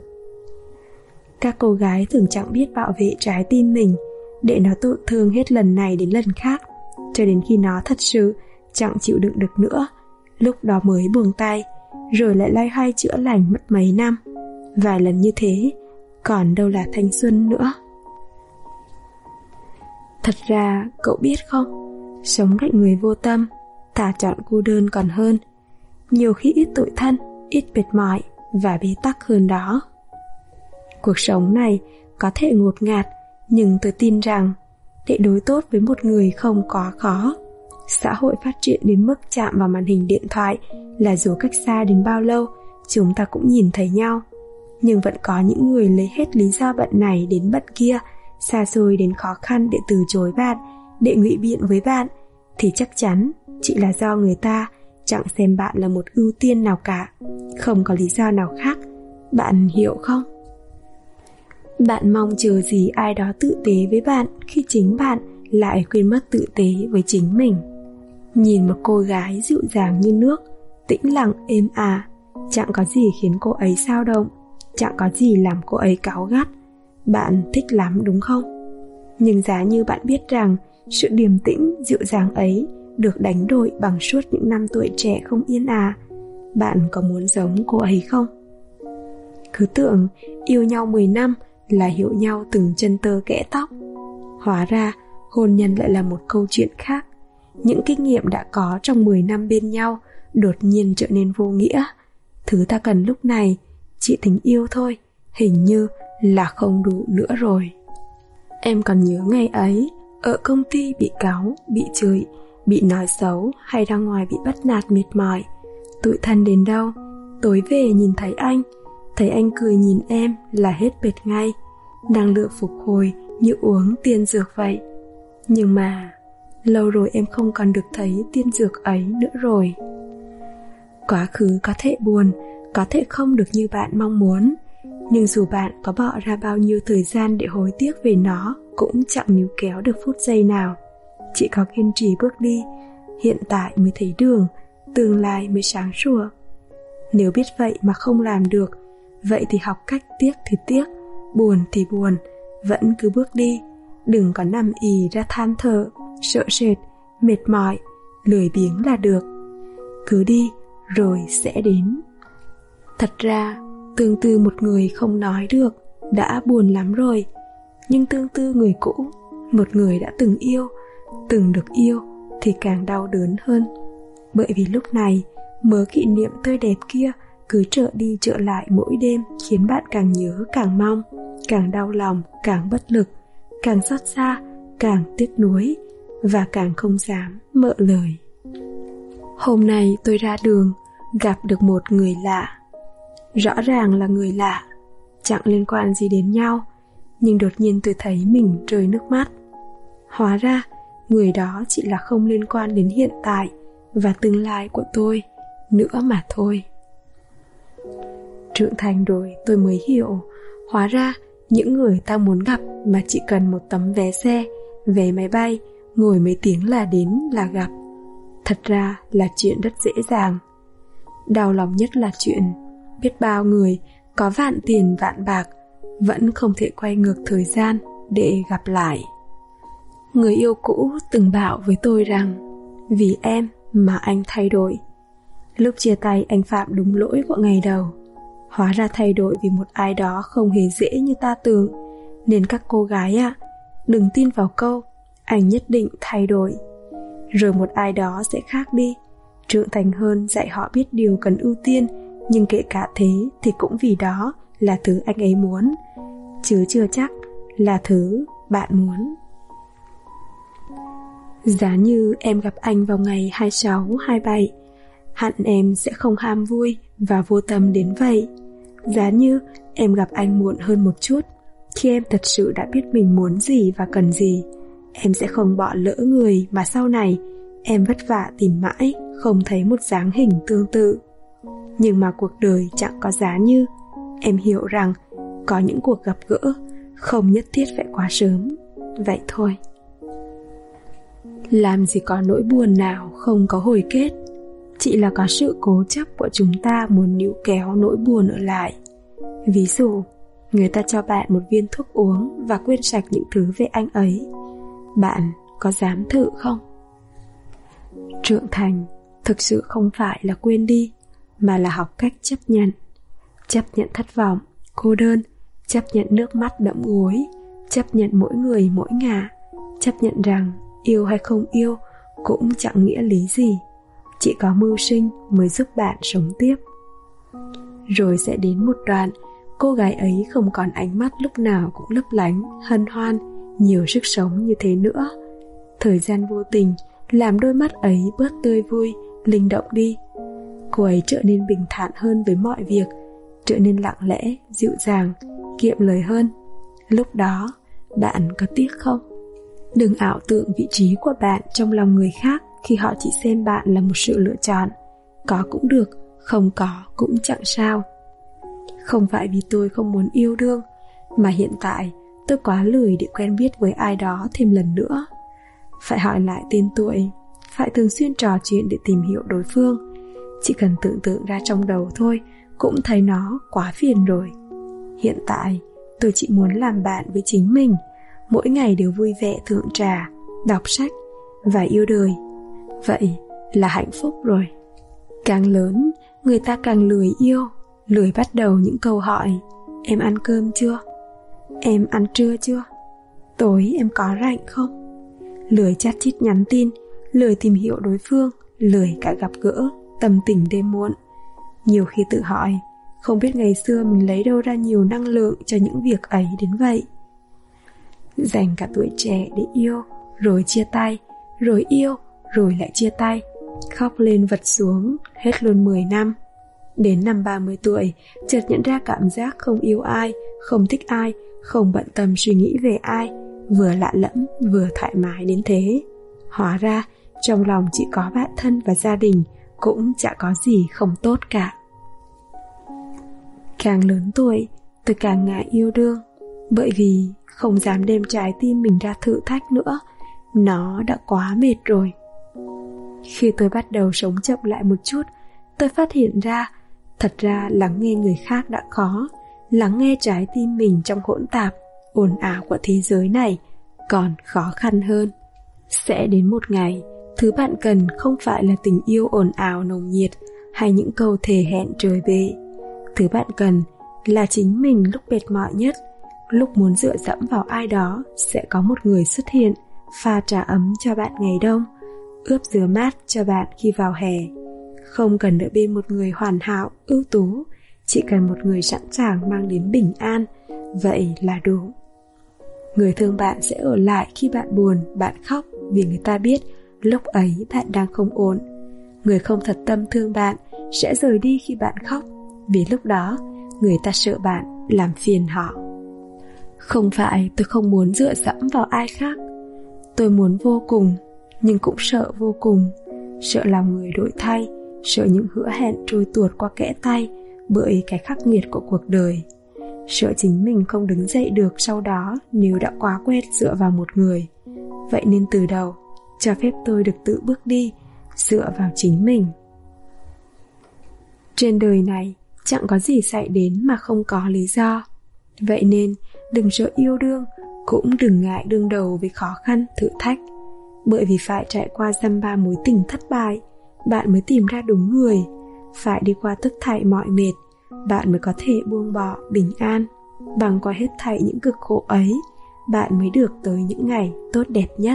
Các cô gái thường chẳng biết bảo vệ trái tim mình, để nó tổn thương hết lần này đến lần khác, cho đến khi nó thật sự chẳng chịu đựng được nữa, lúc đó mới buông tay, rồi lại loay hoay chữa lành mất mấy năm. Vài lần như thế, còn đâu là thanh xuân nữa. Thật ra, cậu biết không, sống cạnh người vô tâm, thà chọn cô đơn còn hơn. Nhiều khi ít tủi thân, ít mệt mỏi và bế tắc hơn đó. Cuộc sống này có thể ngột ngạt, nhưng tôi tin rằng để đối tốt với một người không quá khó. Xã hội phát triển đến mức chạm vào màn hình điện thoại là dù cách xa đến bao lâu, chúng ta cũng nhìn thấy nhau. Nhưng vẫn có những người lấy hết lý do bận này đến bận kia, xa xôi đến khó khăn để từ chối bạn, để ngụy biện với bạn, thì chắc chắn chỉ là do người ta chẳng xem bạn là một ưu tiên nào cả, không có lý do nào khác. Bạn hiểu không? Bạn mong chờ gì ai đó tử tế với bạn khi chính bạn lại quên mất tử tế với chính mình. Nhìn một cô gái dịu dàng như nước, tĩnh lặng êm ả, chẳng có gì khiến cô ấy xao động, chẳng có gì làm cô ấy cáu gắt. Bạn thích lắm đúng không? Nhưng giá như bạn biết rằng sự điềm tĩnh, dịu dàng ấy được đánh đổi bằng suốt những năm tuổi trẻ không yên ả, bạn có muốn giống cô ấy không? Cứ tưởng yêu nhau mười năm là hiểu nhau từng chân tơ kẽ tóc. Hóa ra hôn nhân lại là một câu chuyện khác. Những kinh nghiệm đã có trong mười năm bên nhau đột nhiên trở nên vô nghĩa. Thứ ta cần lúc này chỉ tình yêu thôi, hình như là không đủ nữa rồi. Em còn nhớ ngày ấy, ở công ty bị cáu, bị chửi, bị nói xấu hay ra ngoài bị bắt nạt mệt mỏi. Tủi thân đến đâu, tối về nhìn thấy anh, thấy anh cười nhìn em là hết mệt ngay, năng lượng phục hồi như uống tiên dược vậy. Nhưng mà lâu rồi em không còn được thấy tiên dược ấy nữa rồi. Quá khứ có thể buồn, có thể không được như bạn mong muốn, nhưng dù bạn có bỏ ra bao nhiêu thời gian để hối tiếc về nó, cũng chẳng níu kéo được phút giây nào. Chỉ có kiên trì bước đi, hiện tại mới thấy đường, tương lai mới sáng sủa. Nếu biết vậy mà không làm được, vậy thì học cách tiếc thì tiếc, buồn thì buồn, vẫn cứ bước đi. Đừng có nằm ì ra than thở, sợ sệt, mệt mỏi, lười biếng là được. Cứ đi, rồi sẽ đến. Thật ra, tương tư một người không nói được, đã buồn lắm rồi. Nhưng tương tư người cũ, một người đã từng yêu, từng được yêu, thì càng đau đớn hơn. Bởi vì lúc này, mớ kỷ niệm tươi đẹp kia cứ trở đi trở lại mỗi đêm, khiến bạn càng nhớ càng mong, càng đau lòng, càng bất lực, càng xót xa, càng tiếc nuối, và càng không dám mở lời. Hôm nay tôi ra đường, gặp được một người lạ. Rõ ràng là người lạ, chẳng liên quan gì đến nhau, nhưng đột nhiên tôi thấy mình rơi nước mắt. Hóa ra, người đó chỉ là không liên quan đến hiện tại và tương lai của tôi nữa mà thôi. Trưởng thành rồi tôi mới hiểu, hóa ra những người ta muốn gặp mà chỉ cần một tấm vé xe, vé máy bay, ngồi mấy tiếng là đến là gặp. Thật ra là chuyện rất dễ dàng. Đau lòng nhất là chuyện biết bao người có vạn tiền vạn bạc vẫn không thể quay ngược thời gian để gặp lại. Người yêu cũ từng bảo với tôi rằng vì em mà anh thay đổi. Lúc chia tay anh phạm đúng lỗi của ngày đầu. Hóa ra thay đổi vì một ai đó không hề dễ như ta tưởng. Nên các cô gái ạ, à, đừng tin vào câu anh nhất định thay đổi. Rồi một ai đó sẽ khác đi, trưởng thành hơn, dạy họ biết điều cần ưu tiên. Nhưng kể cả thế thì cũng vì đó là thứ anh ấy muốn, chứ chưa chắc là thứ bạn muốn. Giá như em gặp anh vào ngày hai mươi sáu, hai mươi bảy, hẳn em sẽ không ham vui và vô tâm đến vậy. Giá như em gặp anh muộn hơn một chút, khi em thật sự đã biết mình muốn gì và cần gì, em sẽ không bỏ lỡ người mà sau này em vất vả tìm mãi không thấy một dáng hình tương tự. Nhưng mà cuộc đời chẳng có giá như. Em hiểu rằng có những cuộc gặp gỡ không nhất thiết phải quá sớm. Vậy thôi. Làm gì có nỗi buồn nào không có hồi kết. Chỉ là có sự cố chấp của chúng ta muốn níu kéo nỗi buồn ở lại. Ví dụ, người ta cho bạn một viên thuốc uống và quên sạch những thứ về anh ấy. Bạn có dám thử không? Trưởng thành thực sự không phải là quên đi, mà là học cách chấp nhận. Chấp nhận thất vọng, cô đơn, chấp nhận nước mắt đẫm gối, chấp nhận mỗi người mỗi ngả, chấp nhận rằng yêu hay không yêu cũng chẳng nghĩa lý gì. Chỉ có mưu sinh mới giúp bạn sống tiếp. Rồi sẽ đến một đoạn, cô gái ấy không còn ánh mắt lúc nào cũng lấp lánh, hân hoan, nhiều sức sống như thế nữa. Thời gian vô tình làm đôi mắt ấy bớt tươi vui, linh động đi. Cô ấy trở nên bình thản hơn với mọi việc, trở nên lặng lẽ, dịu dàng, kiệm lời hơn. Lúc đó, bạn có tiếc không? Đừng ảo tưởng vị trí của bạn trong lòng người khác khi họ chỉ xem bạn là một sự lựa chọn. Có cũng được, không có cũng chẳng sao. Không phải vì tôi không muốn yêu đương, mà hiện tại tôi quá lười để quen biết với ai đó thêm lần nữa. Phải hỏi lại tên tuổi, phải thường xuyên trò chuyện để tìm hiểu đối phương. Chỉ cần tưởng tượng ra trong đầu thôi cũng thấy nó quá phiền rồi. Hiện tại tôi chỉ muốn làm bạn với chính mình, mỗi ngày đều vui vẻ thưởng trà, đọc sách và yêu đời. Vậy là hạnh phúc rồi. Càng lớn, người ta càng lười yêu, lười bắt đầu những câu hỏi: em ăn cơm chưa? Em ăn trưa chưa? Tối em có rảnh không? Lười chat chít nhắn tin, lười tìm hiểu đối phương, lười cả gặp gỡ, tâm tình đêm muộn. Nhiều khi tự hỏi, không biết ngày xưa mình lấy đâu ra nhiều năng lượng cho những việc ấy đến vậy. Dành cả tuổi trẻ để yêu, rồi chia tay, rồi yêu, rồi lại chia tay, khóc lên vật xuống, hết luôn mười năm. Đến năm ba mươi tuổi, chợt nhận ra cảm giác không yêu ai, không thích ai, không bận tâm suy nghĩ về ai, vừa lạ lẫm, vừa thoải mái đến thế. Hóa ra, trong lòng chỉ có bạn thân và gia đình, cũng chả có gì không tốt cả. Càng lớn tuổi, tôi càng ngại yêu đương, bởi vì không dám đem trái tim mình ra thử thách nữa, nó đã quá mệt rồi. Khi tôi bắt đầu sống chậm lại một chút, tôi phát hiện ra, thật ra lắng nghe người khác đã khó, lắng nghe trái tim mình trong hỗn tạp, ồn ào của thế giới này còn khó khăn hơn. Sẽ đến một ngày, thứ bạn cần không phải là tình yêu ồn ào nồng nhiệt hay những câu thề hẹn trời bề. Thứ bạn cần là chính mình lúc mệt mỏi nhất, lúc muốn dựa dẫm vào ai đó sẽ có một người xuất hiện, pha trà ấm cho bạn ngày đông, ướp dừa mát cho bạn khi vào hè. Không cần ở bên một người hoàn hảo, ưu tú, chỉ cần một người sẵn sàng mang đến bình an, vậy là đủ. Người thương bạn sẽ ở lại khi bạn buồn, bạn khóc, vì người ta biết lúc ấy bạn đang không ổn. Người không thật tâm thương bạn sẽ rời đi khi bạn khóc, vì lúc đó người ta sợ bạn làm phiền họ. Không phải tôi không muốn dựa dẫm vào ai khác, tôi muốn vô cùng, nhưng cũng sợ vô cùng. Sợ làm người đổi thay, sợ những hứa hẹn trôi tuột qua kẽ tay bởi cái khắc nghiệt của cuộc đời. Sợ chính mình không đứng dậy được sau đó nếu đã quá quen dựa vào một người. Vậy nên từ đầu, cho phép tôi được tự bước đi, dựa vào chính mình. Trên đời này, chẳng có gì xảy đến mà không có lý do. Vậy nên, đừng sợ yêu đương, cũng đừng ngại đương đầu với khó khăn, thử thách. Bởi vì phải trải qua dăm ba mối tình thất bại, bạn mới tìm ra đúng người. Phải đi qua tất thảy mọi mệt, bạn mới có thể buông bỏ bình an. Bằng qua hết thảy những cực khổ ấy, bạn mới được tới những ngày tốt đẹp nhất.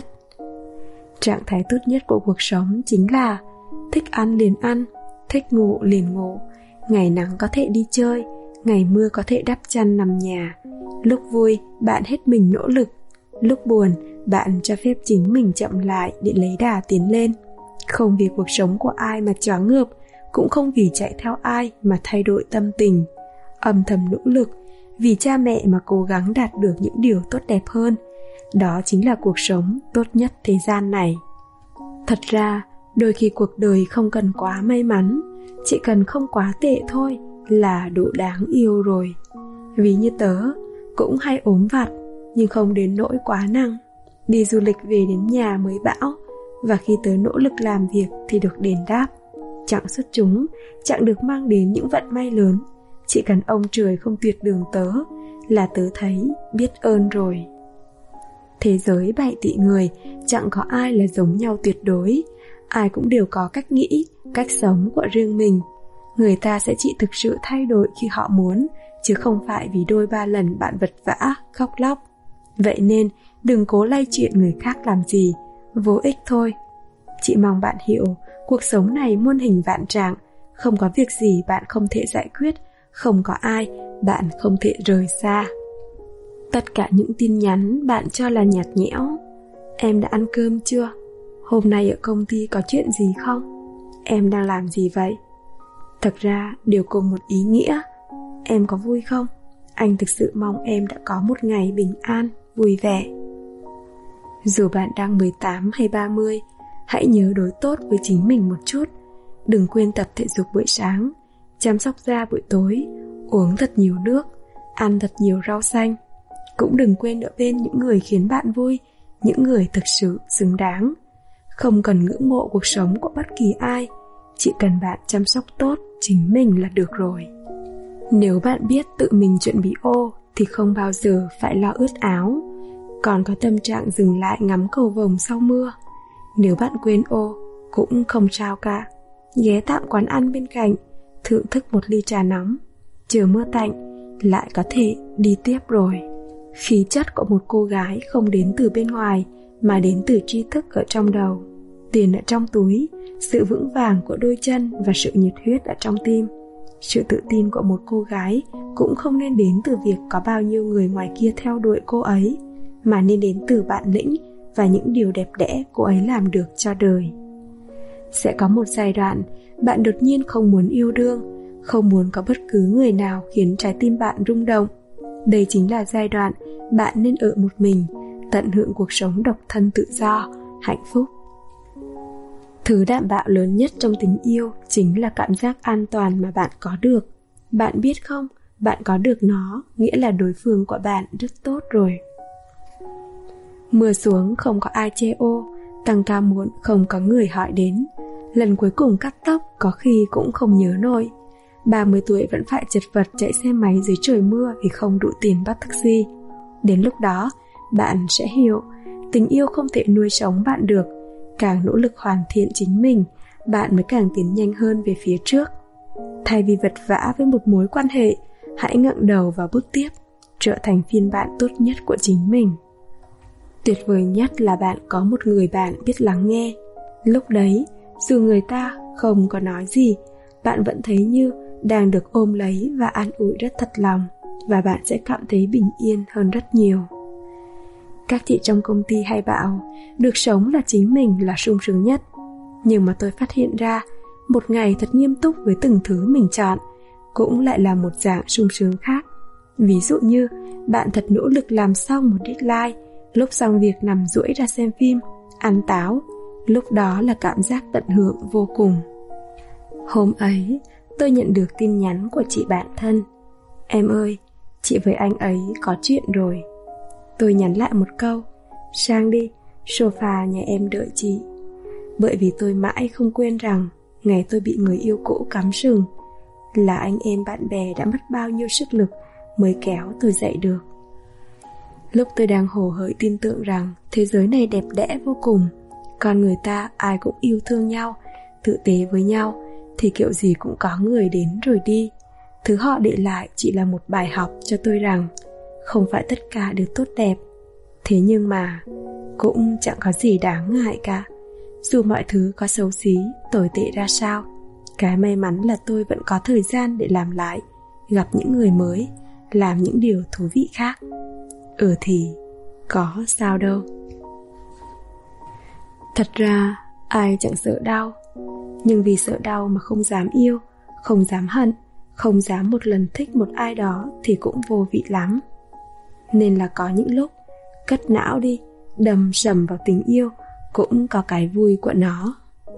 Trạng thái tốt nhất của cuộc sống chính là thích ăn liền ăn, thích ngủ liền ngủ. Ngày nắng có thể đi chơi, ngày mưa có thể đắp chăn nằm nhà. Lúc vui, bạn hết mình nỗ lực. Lúc buồn, bạn cho phép chính mình chậm lại để lấy đà tiến lên. Không vì cuộc sống của ai mà choáng ngợp, cũng không vì chạy theo ai mà thay đổi tâm tình. Âm thầm nỗ lực, vì cha mẹ mà cố gắng đạt được những điều tốt đẹp hơn. Đó chính là cuộc sống tốt nhất thế gian này. Thật ra, đôi khi cuộc đời không cần quá may mắn, chỉ cần không quá tệ thôi là đủ đáng yêu rồi. Vì như tớ, cũng hay ốm vặt, nhưng không đến nỗi quá nặng. Đi du lịch về đến nhà mới bão, và khi tớ nỗ lực làm việc thì được đền đáp. Chẳng xuất chúng, chẳng được mang đến những vận may lớn, chỉ cần ông trời không tuyệt đường tớ là tớ thấy biết ơn rồi. Thế giới bảy tỷ người, chẳng có ai là giống nhau tuyệt đối. Ai cũng đều có cách nghĩ, cách sống của riêng mình. Người ta sẽ chỉ thực sự thay đổi khi họ muốn, chứ không phải vì đôi ba lần bạn vật vã, khóc lóc. Vậy nên đừng cố lay chuyện người khác làm gì, vô ích thôi. Chị mong bạn hiểu, cuộc sống này muôn hình vạn trạng, không có việc gì bạn không thể giải quyết, không có ai bạn không thể rời xa. Tất cả những tin nhắn bạn cho là nhạt nhẽo. Em đã ăn cơm chưa? Hôm nay ở công ty có chuyện gì không? Em đang làm gì vậy? Thật ra đều cùng một ý nghĩa. Em có vui không? Anh thực sự mong em đã có một ngày bình an, vui vẻ. Dù bạn đang mười tám hay ba mươi, hãy nhớ đối tốt với chính mình một chút. Đừng quên tập thể dục buổi sáng, chăm sóc da buổi tối, uống thật nhiều nước, ăn thật nhiều rau xanh. Cũng đừng quên ở bên những người khiến bạn vui, những người thực sự xứng đáng. Không cần ngưỡng mộ cuộc sống của bất kỳ ai, chỉ cần bạn chăm sóc tốt chính mình là được rồi. Nếu bạn biết tự mình chuẩn bị ô thì không bao giờ phải lo ướt áo, còn có tâm trạng dừng lại ngắm cầu vồng sau mưa. Nếu bạn quên ô cũng không sao cả, ghé tạm quán ăn bên cạnh, thưởng thức một ly trà nóng, chờ mưa tạnh, lại có thể đi tiếp rồi. Khí chất của một cô gái không đến từ bên ngoài, mà đến từ tri thức ở trong đầu. Tiền ở trong túi, sự vững vàng của đôi chân và sự nhiệt huyết ở trong tim. Sự tự tin của một cô gái cũng không nên đến từ việc có bao nhiêu người ngoài kia theo đuổi cô ấy, mà nên đến từ bản lĩnh và những điều đẹp đẽ cô ấy làm được cho đời. Sẽ có một giai đoạn bạn đột nhiên không muốn yêu đương, không muốn có bất cứ người nào khiến trái tim bạn rung động. Đây chính là giai đoạn bạn nên ở một mình, tận hưởng cuộc sống độc thân tự do, hạnh phúc. Thứ đảm bảo lớn nhất trong tình yêu chính là cảm giác an toàn mà bạn có được. Bạn biết không, bạn có được nó nghĩa là đối phương của bạn rất tốt rồi. Mưa xuống không có ai che ô, tăng ca muộn không có người hỏi đến. Lần cuối cùng cắt tóc có khi cũng không nhớ nổi. ba mươi tuổi vẫn phải chật vật chạy xe máy dưới trời mưa vì không đủ tiền bắt taxi. Đến lúc đó, bạn sẽ hiểu, tình yêu không thể nuôi sống bạn được. Càng nỗ lực hoàn thiện chính mình, bạn mới càng tiến nhanh hơn về phía trước. Thay vì vật vã với một mối quan hệ, hãy ngẩng đầu và bước tiếp, trở thành phiên bản tốt nhất của chính mình. Tuyệt vời nhất là bạn có một người bạn biết lắng nghe. Lúc đấy, dù người ta không có nói gì, bạn vẫn thấy như đang được ôm lấy và an ủi rất thật lòng, và bạn sẽ cảm thấy bình yên hơn rất nhiều. Các chị trong công ty hay bảo, được sống là chính mình là sung sướng nhất. Nhưng mà tôi phát hiện ra, một ngày thật nghiêm túc với từng thứ mình chọn, cũng lại là một dạng sung sướng khác. Ví dụ như, bạn thật nỗ lực làm xong một deadline, lúc xong việc nằm duỗi ra xem phim, ăn táo, lúc đó là cảm giác tận hưởng vô cùng. Hôm ấy, tôi nhận được tin nhắn của chị bạn thân. Em ơi, chị với anh ấy có chuyện rồi. Tôi nhắn lại một câu, sang đi, sofa nhà em đợi chị. Bởi vì tôi mãi không quên rằng, ngày tôi bị người yêu cũ cắm sừng, là anh em bạn bè đã mất bao nhiêu sức lực mới kéo tôi dậy được. Lúc tôi đang hồ hởi tin tưởng rằng thế giới này đẹp đẽ vô cùng, con người ta ai cũng yêu thương nhau, tử tế với nhau, thì kiểu gì cũng có người đến rồi đi. Thứ họ để lại chỉ là một bài học cho tôi rằng không phải tất cả đều tốt đẹp. Thế nhưng mà cũng chẳng có gì đáng ngại cả. Dù mọi thứ có xấu xí, tồi tệ ra sao, cái may mắn là tôi vẫn có thời gian để làm lại, gặp những người mới, làm những điều thú vị khác. Ừ thì có sao đâu. Thật ra ai chẳng sợ đau, nhưng vì sợ đau mà không dám yêu, không dám hận, không dám một lần thích một ai đó thì cũng vô vị lắm. Nên là có những lúc cất não đi, đâm sầm vào tình yêu cũng có cái vui của nó.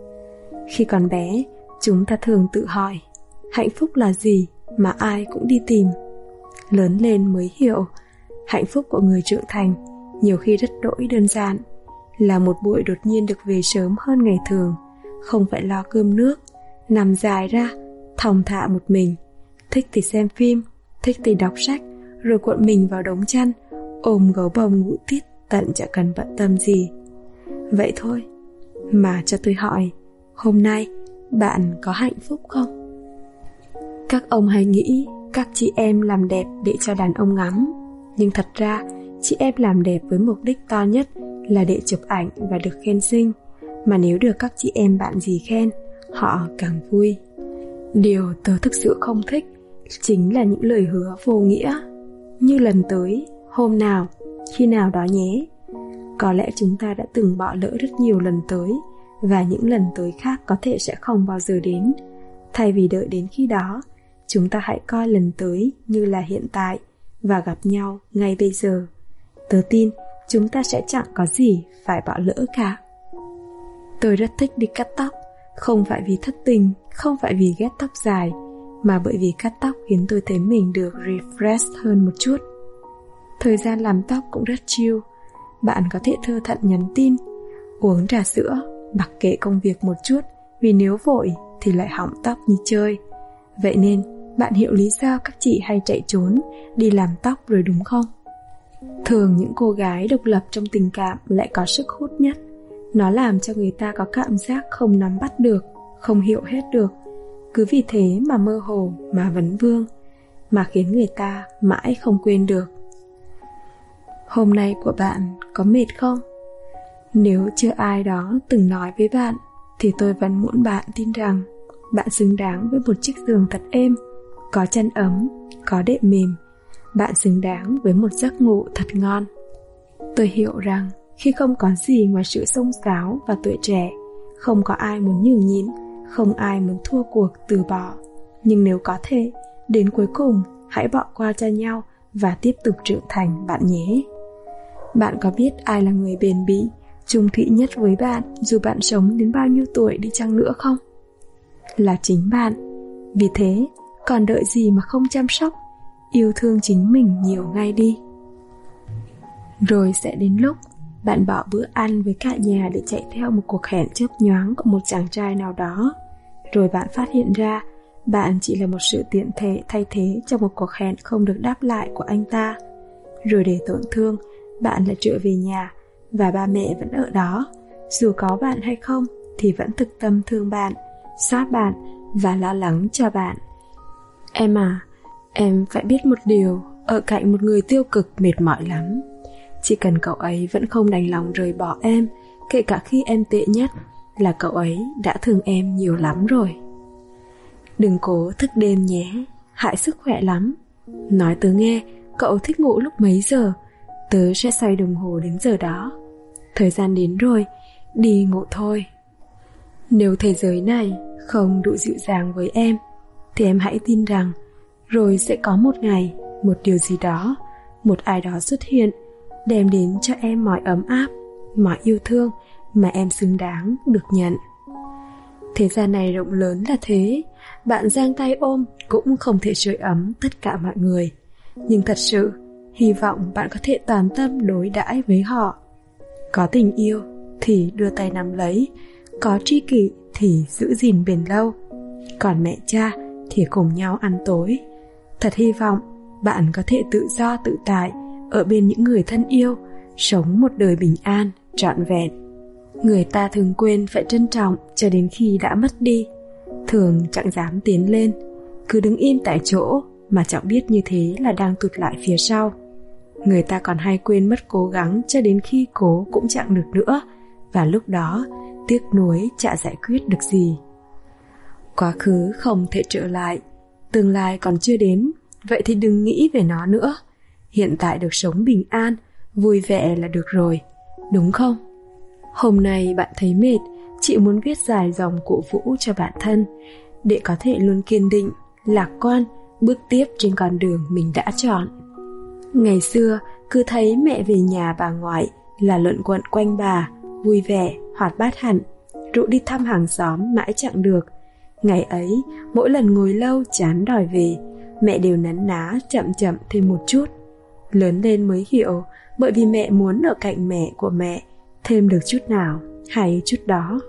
Khi còn bé, chúng ta thường tự hỏi hạnh phúc là gì mà ai cũng đi tìm. Lớn lên mới hiểu, hạnh phúc của người trưởng thành nhiều khi rất đỗi đơn giản, là một buổi đột nhiên được về sớm hơn ngày thường, không phải lo cơm nước, nằm dài ra, thong thả một mình, thích thì xem phim, thích thì đọc sách, rồi cuộn mình vào đống chăn, ôm gấu bông ngủ tít tận chẳng cần bận tâm gì. Vậy thôi. Mà cho tôi hỏi, hôm nay bạn có hạnh phúc không? Các ông hay nghĩ các chị em làm đẹp để cho đàn ông ngắm, nhưng thật ra chị em làm đẹp với mục đích to nhất là để chụp ảnh và được khen xinh. Mà nếu được các chị em bạn gì khen, họ càng vui. Điều tớ thực sự không thích chính là những lời hứa vô nghĩa, như lần tới, hôm nào, khi nào đó nhé. Có lẽ chúng ta đã từng bỏ lỡ rất nhiều lần tới, và những lần tới khác có thể sẽ không bao giờ đến. Thay vì đợi đến khi đó, chúng ta hãy coi lần tới như là hiện tại và gặp nhau ngay bây giờ. Tớ tin chúng ta sẽ chẳng có gì phải bỏ lỡ cả. Tôi rất thích đi cắt tóc, không phải vì thất tình, không phải vì ghét tóc dài, mà bởi vì cắt tóc khiến tôi thấy mình được refresh hơn một chút. Thời gian làm tóc cũng rất chill. Bạn có thể thơ thận nhắn tin, uống trà sữa, mặc kệ công việc một chút, vì nếu vội thì lại hỏng tóc như chơi. Vậy nên bạn hiểu lý do các chị hay chạy trốn đi làm tóc rồi đúng không? Thường những cô gái độc lập trong tình cảm lại có sức hút nhất. Nó làm cho người ta có cảm giác không nắm bắt được, không hiểu hết được, cứ vì thế mà mơ hồ, mà vấn vương, mà khiến người ta mãi không quên được. Hôm nay của bạn có mệt không? Nếu chưa ai đó từng nói với bạn, thì tôi vẫn muốn bạn tin rằng bạn xứng đáng với một chiếc giường thật êm, có chăn ấm, có đệm mềm. Bạn xứng đáng với một giấc ngủ thật ngon. Tôi hiểu rằng khi không có gì ngoài sự xông xáo và tuổi trẻ, Không có ai muốn nhường nhịn, không ai muốn thua cuộc từ bỏ. Nhưng nếu có thể, đến cuối cùng hãy bỏ qua cho nhau và tiếp tục trưởng thành bạn nhé. Bạn có biết ai là người bền bỉ, chung thủy nhất với bạn dù bạn sống đến bao nhiêu tuổi đi chăng nữa không? Là chính bạn. Vì thế, còn đợi gì mà không chăm sóc, yêu thương chính mình nhiều ngay đi. Rồi sẽ đến lúc bạn bỏ bữa ăn với cả nhà để chạy theo một cuộc hẹn chớp nhoáng của một chàng trai nào đó. Rồi bạn phát hiện ra bạn chỉ là một sự tiện thể thay thế cho một cuộc hẹn không được đáp lại của anh ta. Rồi để tổn thương, bạn lại trở về nhà và ba mẹ vẫn ở đó. Dù có bạn hay không thì vẫn thực tâm thương bạn, xót bạn và lo lắng cho bạn. Em à, em phải biết một điều, ở cạnh một người tiêu cực mệt mỏi lắm. Chỉ cần cậu ấy vẫn không đành lòng rời bỏ em, kể cả khi em tệ nhất, là cậu ấy đã thương em nhiều lắm rồi. Đừng cố thức đêm nhé, hại sức khỏe lắm. Nói tớ nghe, cậu thích ngủ lúc mấy giờ? Tớ sẽ xoay đồng hồ đến giờ đó. Thời gian đến rồi, đi ngủ thôi. Nếu thế giới này không đủ dịu dàng với em, thì em hãy tin rằng rồi sẽ có một ngày, một điều gì đó, một ai đó xuất hiện, đem đến cho em mọi ấm áp, mọi yêu thương mà em xứng đáng được nhận. Thế gian này rộng lớn là thế, bạn giang tay ôm cũng không thể sưởi ấm tất cả mọi người. Nhưng thật sự, hy vọng bạn có thể toàn tâm đối đãi với họ. Có tình yêu thì đưa tay nắm lấy, có tri kỷ thì giữ gìn bền lâu, còn mẹ cha thì cùng nhau ăn tối. Thật hy vọng bạn có thể tự do tự tại ở bên những người thân yêu, sống một đời bình an, trọn vẹn. Người ta thường quên phải trân trọng cho đến khi đã mất đi, thường chẳng dám tiến lên, cứ đứng im tại chỗ mà chẳng biết như thế là đang tụt lại phía sau. Người ta còn hay quên mất cố gắng cho đến khi cố cũng chẳng được nữa, và lúc đó tiếc nuối chả giải quyết được gì. Quá khứ không thể trở lại, tương lai còn chưa đến, vậy thì đừng nghĩ về nó nữa. Hiện tại được sống bình an, vui vẻ là được rồi, đúng không? Hôm nay bạn thấy mệt, chị muốn viết dài dòng cổ vũ cho bản thân, để có thể luôn kiên định, lạc quan, bước tiếp trên con đường mình đã chọn. Ngày xưa, cứ thấy mẹ về nhà bà ngoại là luận quận quanh bà, vui vẻ, hoạt bát hẳn, rủ đi thăm hàng xóm mãi chẳng được. Ngày ấy, mỗi lần ngồi lâu chán đòi về, mẹ đều nấn ná chậm chậm thêm một chút. Lớn lên mới hiểu, bởi vì mẹ muốn ở cạnh mẹ của mẹ, thêm được chút nào hay chút đó.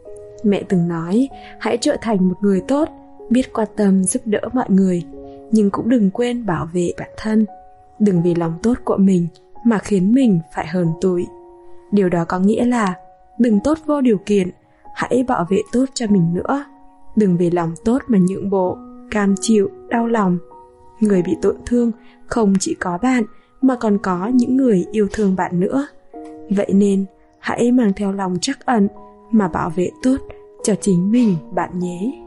Mẹ từng nói, hãy trở thành một người tốt, biết quan tâm giúp đỡ mọi người, nhưng cũng đừng quên bảo vệ bản thân. Đừng vì lòng tốt của mình mà khiến mình phải hờn tủi. Điều đó có nghĩa là đừng tốt vô điều kiện, hãy bảo vệ tốt cho mình nữa. Đừng vì lòng tốt mà nhượng bộ, cam chịu, đau lòng. Người bị tổn thương không chỉ có bạn, mà còn có những người yêu thương bạn nữa. Vậy nên, hãy mang theo lòng trắc ẩn mà bảo vệ tốt cho chính mình bạn nhé.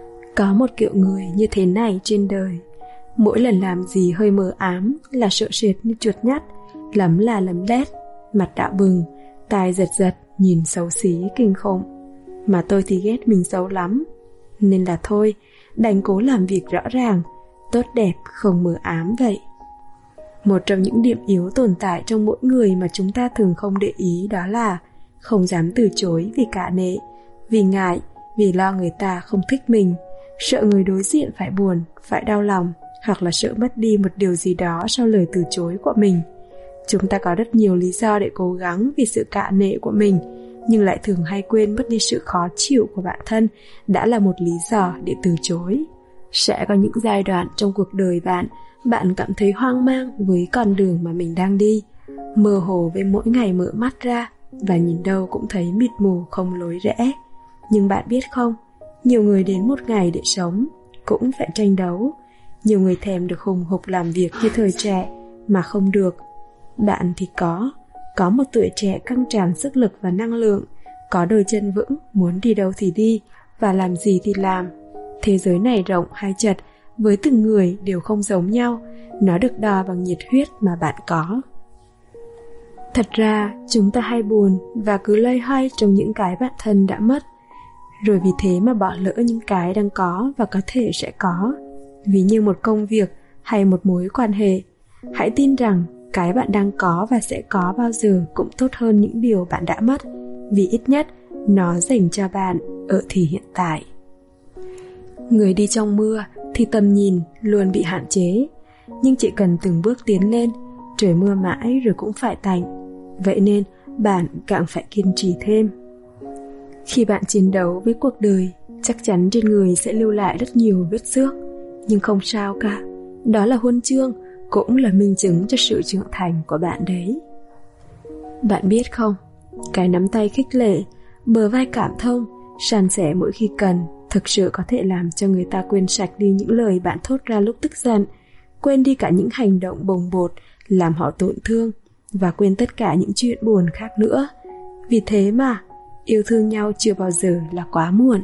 Có một kiểu người như thế này trên đời, mỗi lần làm gì hơi mờ ám là sợ sệt như chuột nhắt, lắm là lấm lét, mặt đỏ bừng, tai giật giật, nhìn xấu xí kinh khủng. Mà tôi thì ghét mình xấu lắm, nên là thôi, đành cố làm việc rõ ràng, tốt đẹp không mờ ám vậy. Một trong những điểm yếu tồn tại trong mỗi người mà chúng ta thường không để ý, đó là không dám từ chối vì cả nể, vì ngại, vì lo người ta không thích mình, sợ người đối diện phải buồn, phải đau lòng, hoặc là sợ mất đi một điều gì đó sau lời từ chối của mình. Chúng ta có rất nhiều lý do để cố gắng vì sự cạ nể của mình, nhưng lại thường hay quên mất đi sự khó chịu của bản thân đã là một lý do để từ chối. Sẽ có những giai đoạn trong cuộc đời bạn, bạn cảm thấy hoang mang với con đường mà mình đang đi, mơ hồ với mỗi ngày mở mắt ra, và nhìn đâu cũng thấy mịt mù không lối rẽ. Nhưng bạn biết không, nhiều người đến một ngày để sống cũng phải tranh đấu. Nhiều người thèm được hùng hục làm việc như thời trẻ mà không được. Bạn thì có, có một tuổi trẻ căng tràn sức lực và năng lượng, có đôi chân vững, muốn đi đâu thì đi và làm gì thì làm. Thế giới này rộng hay chật, với từng người đều không giống nhau, nó được đo bằng nhiệt huyết mà bạn có. Thật ra, chúng ta hay buồn và cứ loay hoay trong những cái bản thân đã mất, rồi vì thế mà bỏ lỡ những cái đang có và có thể sẽ có. Ví như một công việc hay một mối quan hệ, hãy tin rằng cái bạn đang có và sẽ có bao giờ cũng tốt hơn những điều bạn đã mất, vì ít nhất nó dành cho bạn ở thì hiện tại. Người đi trong mưa thì tầm nhìn luôn bị hạn chế, nhưng chỉ cần từng bước tiến lên, trời mưa mãi rồi cũng phải tạnh. Vậy nên bạn càng phải kiên trì thêm. Khi bạn chiến đấu với cuộc đời, chắc chắn trên người sẽ lưu lại rất nhiều vết xước, nhưng không sao cả. Đó là huân chương, cũng là minh chứng cho sự trưởng thành của bạn đấy. Bạn biết không, cái nắm tay khích lệ, bờ vai cảm thông, san sẻ mỗi khi cần thực sự có thể làm cho người ta quên sạch đi những lời bạn thốt ra lúc tức giận, quên đi cả những hành động bồng bột làm họ tổn thương, và quên tất cả những chuyện buồn khác nữa. Vì thế mà yêu thương nhau chưa bao giờ là quá muộn.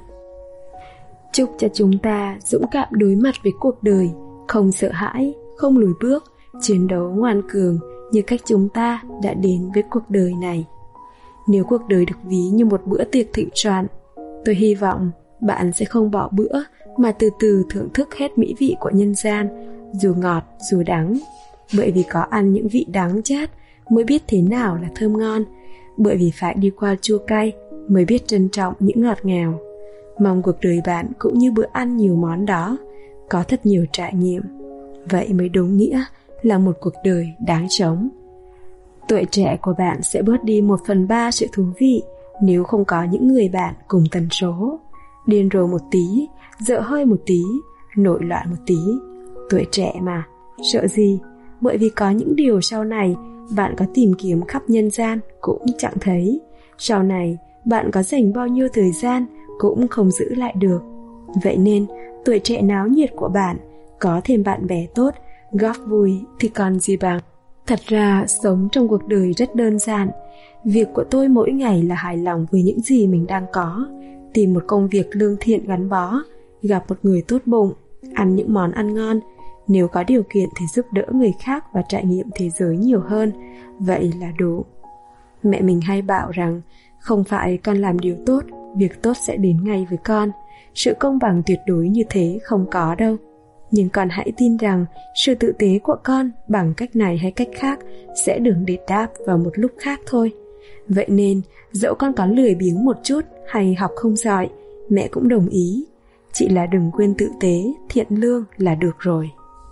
Chúc cho chúng ta dũng cảm đối mặt với cuộc đời, không sợ hãi, không lùi bước, chiến đấu ngoan cường như cách chúng ta đã đến với cuộc đời này. Nếu cuộc đời được ví như một bữa tiệc thịnh soạn, tôi hy vọng bạn sẽ không bỏ bữa mà từ từ thưởng thức hết mỹ vị của nhân gian, dù ngọt dù đắng. Bởi vì có ăn những vị đắng chát mới biết thế nào là thơm ngon, bởi vì phải đi qua chua cay mới biết trân trọng những ngọt ngào. Mong cuộc đời bạn cũng như bữa ăn nhiều món đó, có thật nhiều trải nghiệm. Vậy mới đúng nghĩa là một cuộc đời đáng sống. Tuổi trẻ của bạn sẽ bớt đi một phần ba sự thú vị nếu không có những người bạn cùng tần số. Điên rồ một tí, dở hơi một tí, nổi loạn một tí. Tuổi trẻ mà, sợ gì? Bởi vì có những điều sau này bạn có tìm kiếm khắp nhân gian cũng chẳng thấy. Sau này bạn có dành bao nhiêu thời gian cũng không giữ lại được. Vậy nên tuổi trẻ náo nhiệt của bạn, có thêm bạn bè tốt, góp vui thì còn gì bằng. Thật ra sống trong cuộc đời rất đơn giản. Việc của tôi mỗi ngày là hài lòng với những gì mình đang có, tìm một công việc lương thiện gắn bó, gặp một người tốt bụng, ăn những món ăn ngon, nếu có điều kiện thì giúp đỡ người khác và trải nghiệm thế giới nhiều hơn. Vậy là đủ. Mẹ mình hay bảo rằng không phải con làm điều tốt, việc tốt sẽ đến ngay với con. Sự công bằng tuyệt đối như thế không có đâu. Nhưng con hãy tin rằng sự tử tế của con bằng cách này hay cách khác sẽ được đền đáp vào một lúc khác thôi. Vậy nên dẫu con có lười biếng một chút hay học không giỏi, mẹ cũng đồng ý. Chỉ là đừng quên tử tế, thiện lương là được rồi.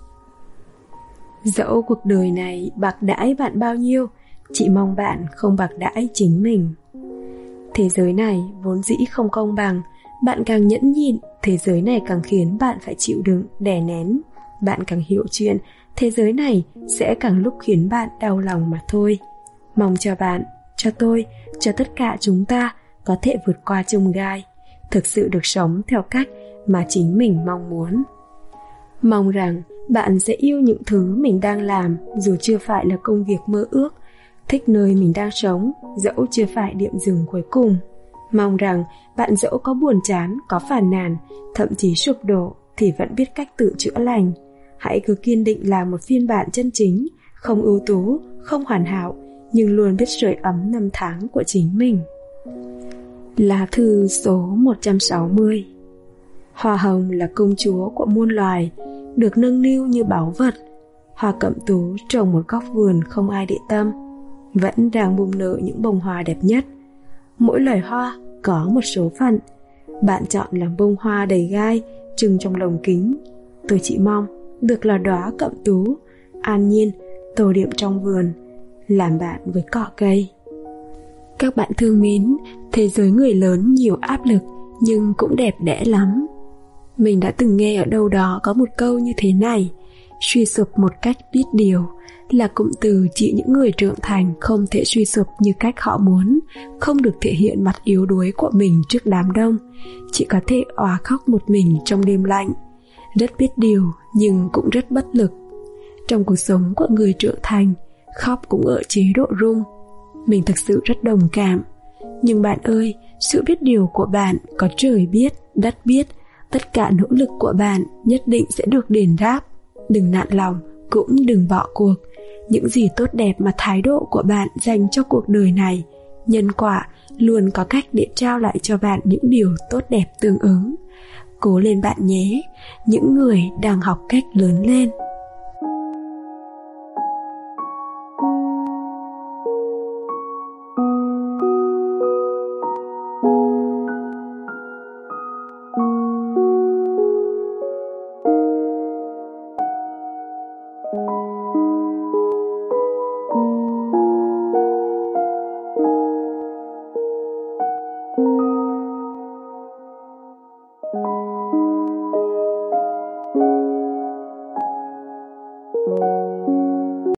Dẫu cuộc đời này bạc đãi bạn bao nhiêu, chị mong bạn không bạc đãi chính mình. Thế giới này vốn dĩ không công bằng, bạn càng nhẫn nhịn, thế giới này càng khiến bạn phải chịu đựng, đè nén. Bạn càng hiểu chuyện, thế giới này sẽ càng lúc khiến bạn đau lòng mà thôi. Mong cho bạn, cho tôi, cho tất cả chúng ta có thể vượt qua chông gai, thực sự được sống theo cách mà chính mình mong muốn. Mong rằng bạn sẽ yêu những thứ mình đang làm dù chưa phải là công việc mơ ước, thích nơi mình đang sống dẫu chưa phải điểm dừng cuối cùng. Mong rằng bạn dẫu có buồn chán, có phàn nàn, thậm chí sụp đổ thì vẫn biết cách tự chữa lành. Hãy cứ kiên định làm một phiên bản chân chính, không ưu tú, không hoàn hảo, nhưng luôn biết sưởi ấm năm tháng của chính mình. Lá thư số một trăm sáu mươi. Hoa hồng là công chúa của muôn loài, được nâng niu như báu vật. Hoa cẩm tú trồng một góc vườn không ai để tâm, vẫn đang bung nở những bông hoa đẹp nhất. Mỗi loài hoa có một số phận. Bạn chọn làm bông hoa đầy gai, trưng trong lồng kính. Tôi chỉ mong được là đóa cẩm tú, an nhiên, tô điểm trong vườn, làm bạn với cỏ cây. Các bạn thương mến, thế giới người lớn nhiều áp lực nhưng cũng đẹp đẽ lắm. Mình đã từng nghe ở đâu đó có một câu như thế này: suy sụp một cách biết điều là cụm từ chỉ những người trưởng thành không thể suy sụp như cách họ muốn, không được thể hiện mặt yếu đuối của mình trước đám đông, chỉ có thể òa khóc một mình trong đêm lạnh. Rất biết điều nhưng cũng rất bất lực. Trong cuộc sống của người trưởng thành, khóc cũng ở chế độ rung. Mình thực sự rất đồng cảm. Nhưng bạn ơi, sự biết điều của bạn có trời biết, đất biết, tất cả nỗ lực của bạn nhất định sẽ được đền đáp. Đừng nản lòng, cũng đừng bỏ cuộc. Những gì tốt đẹp mà thái độ của bạn dành cho cuộc đời này Nhân quả luôn có cách để trao lại cho bạn những điều tốt đẹp tương ứng. Cố lên bạn nhé, những người đang học cách lớn lên.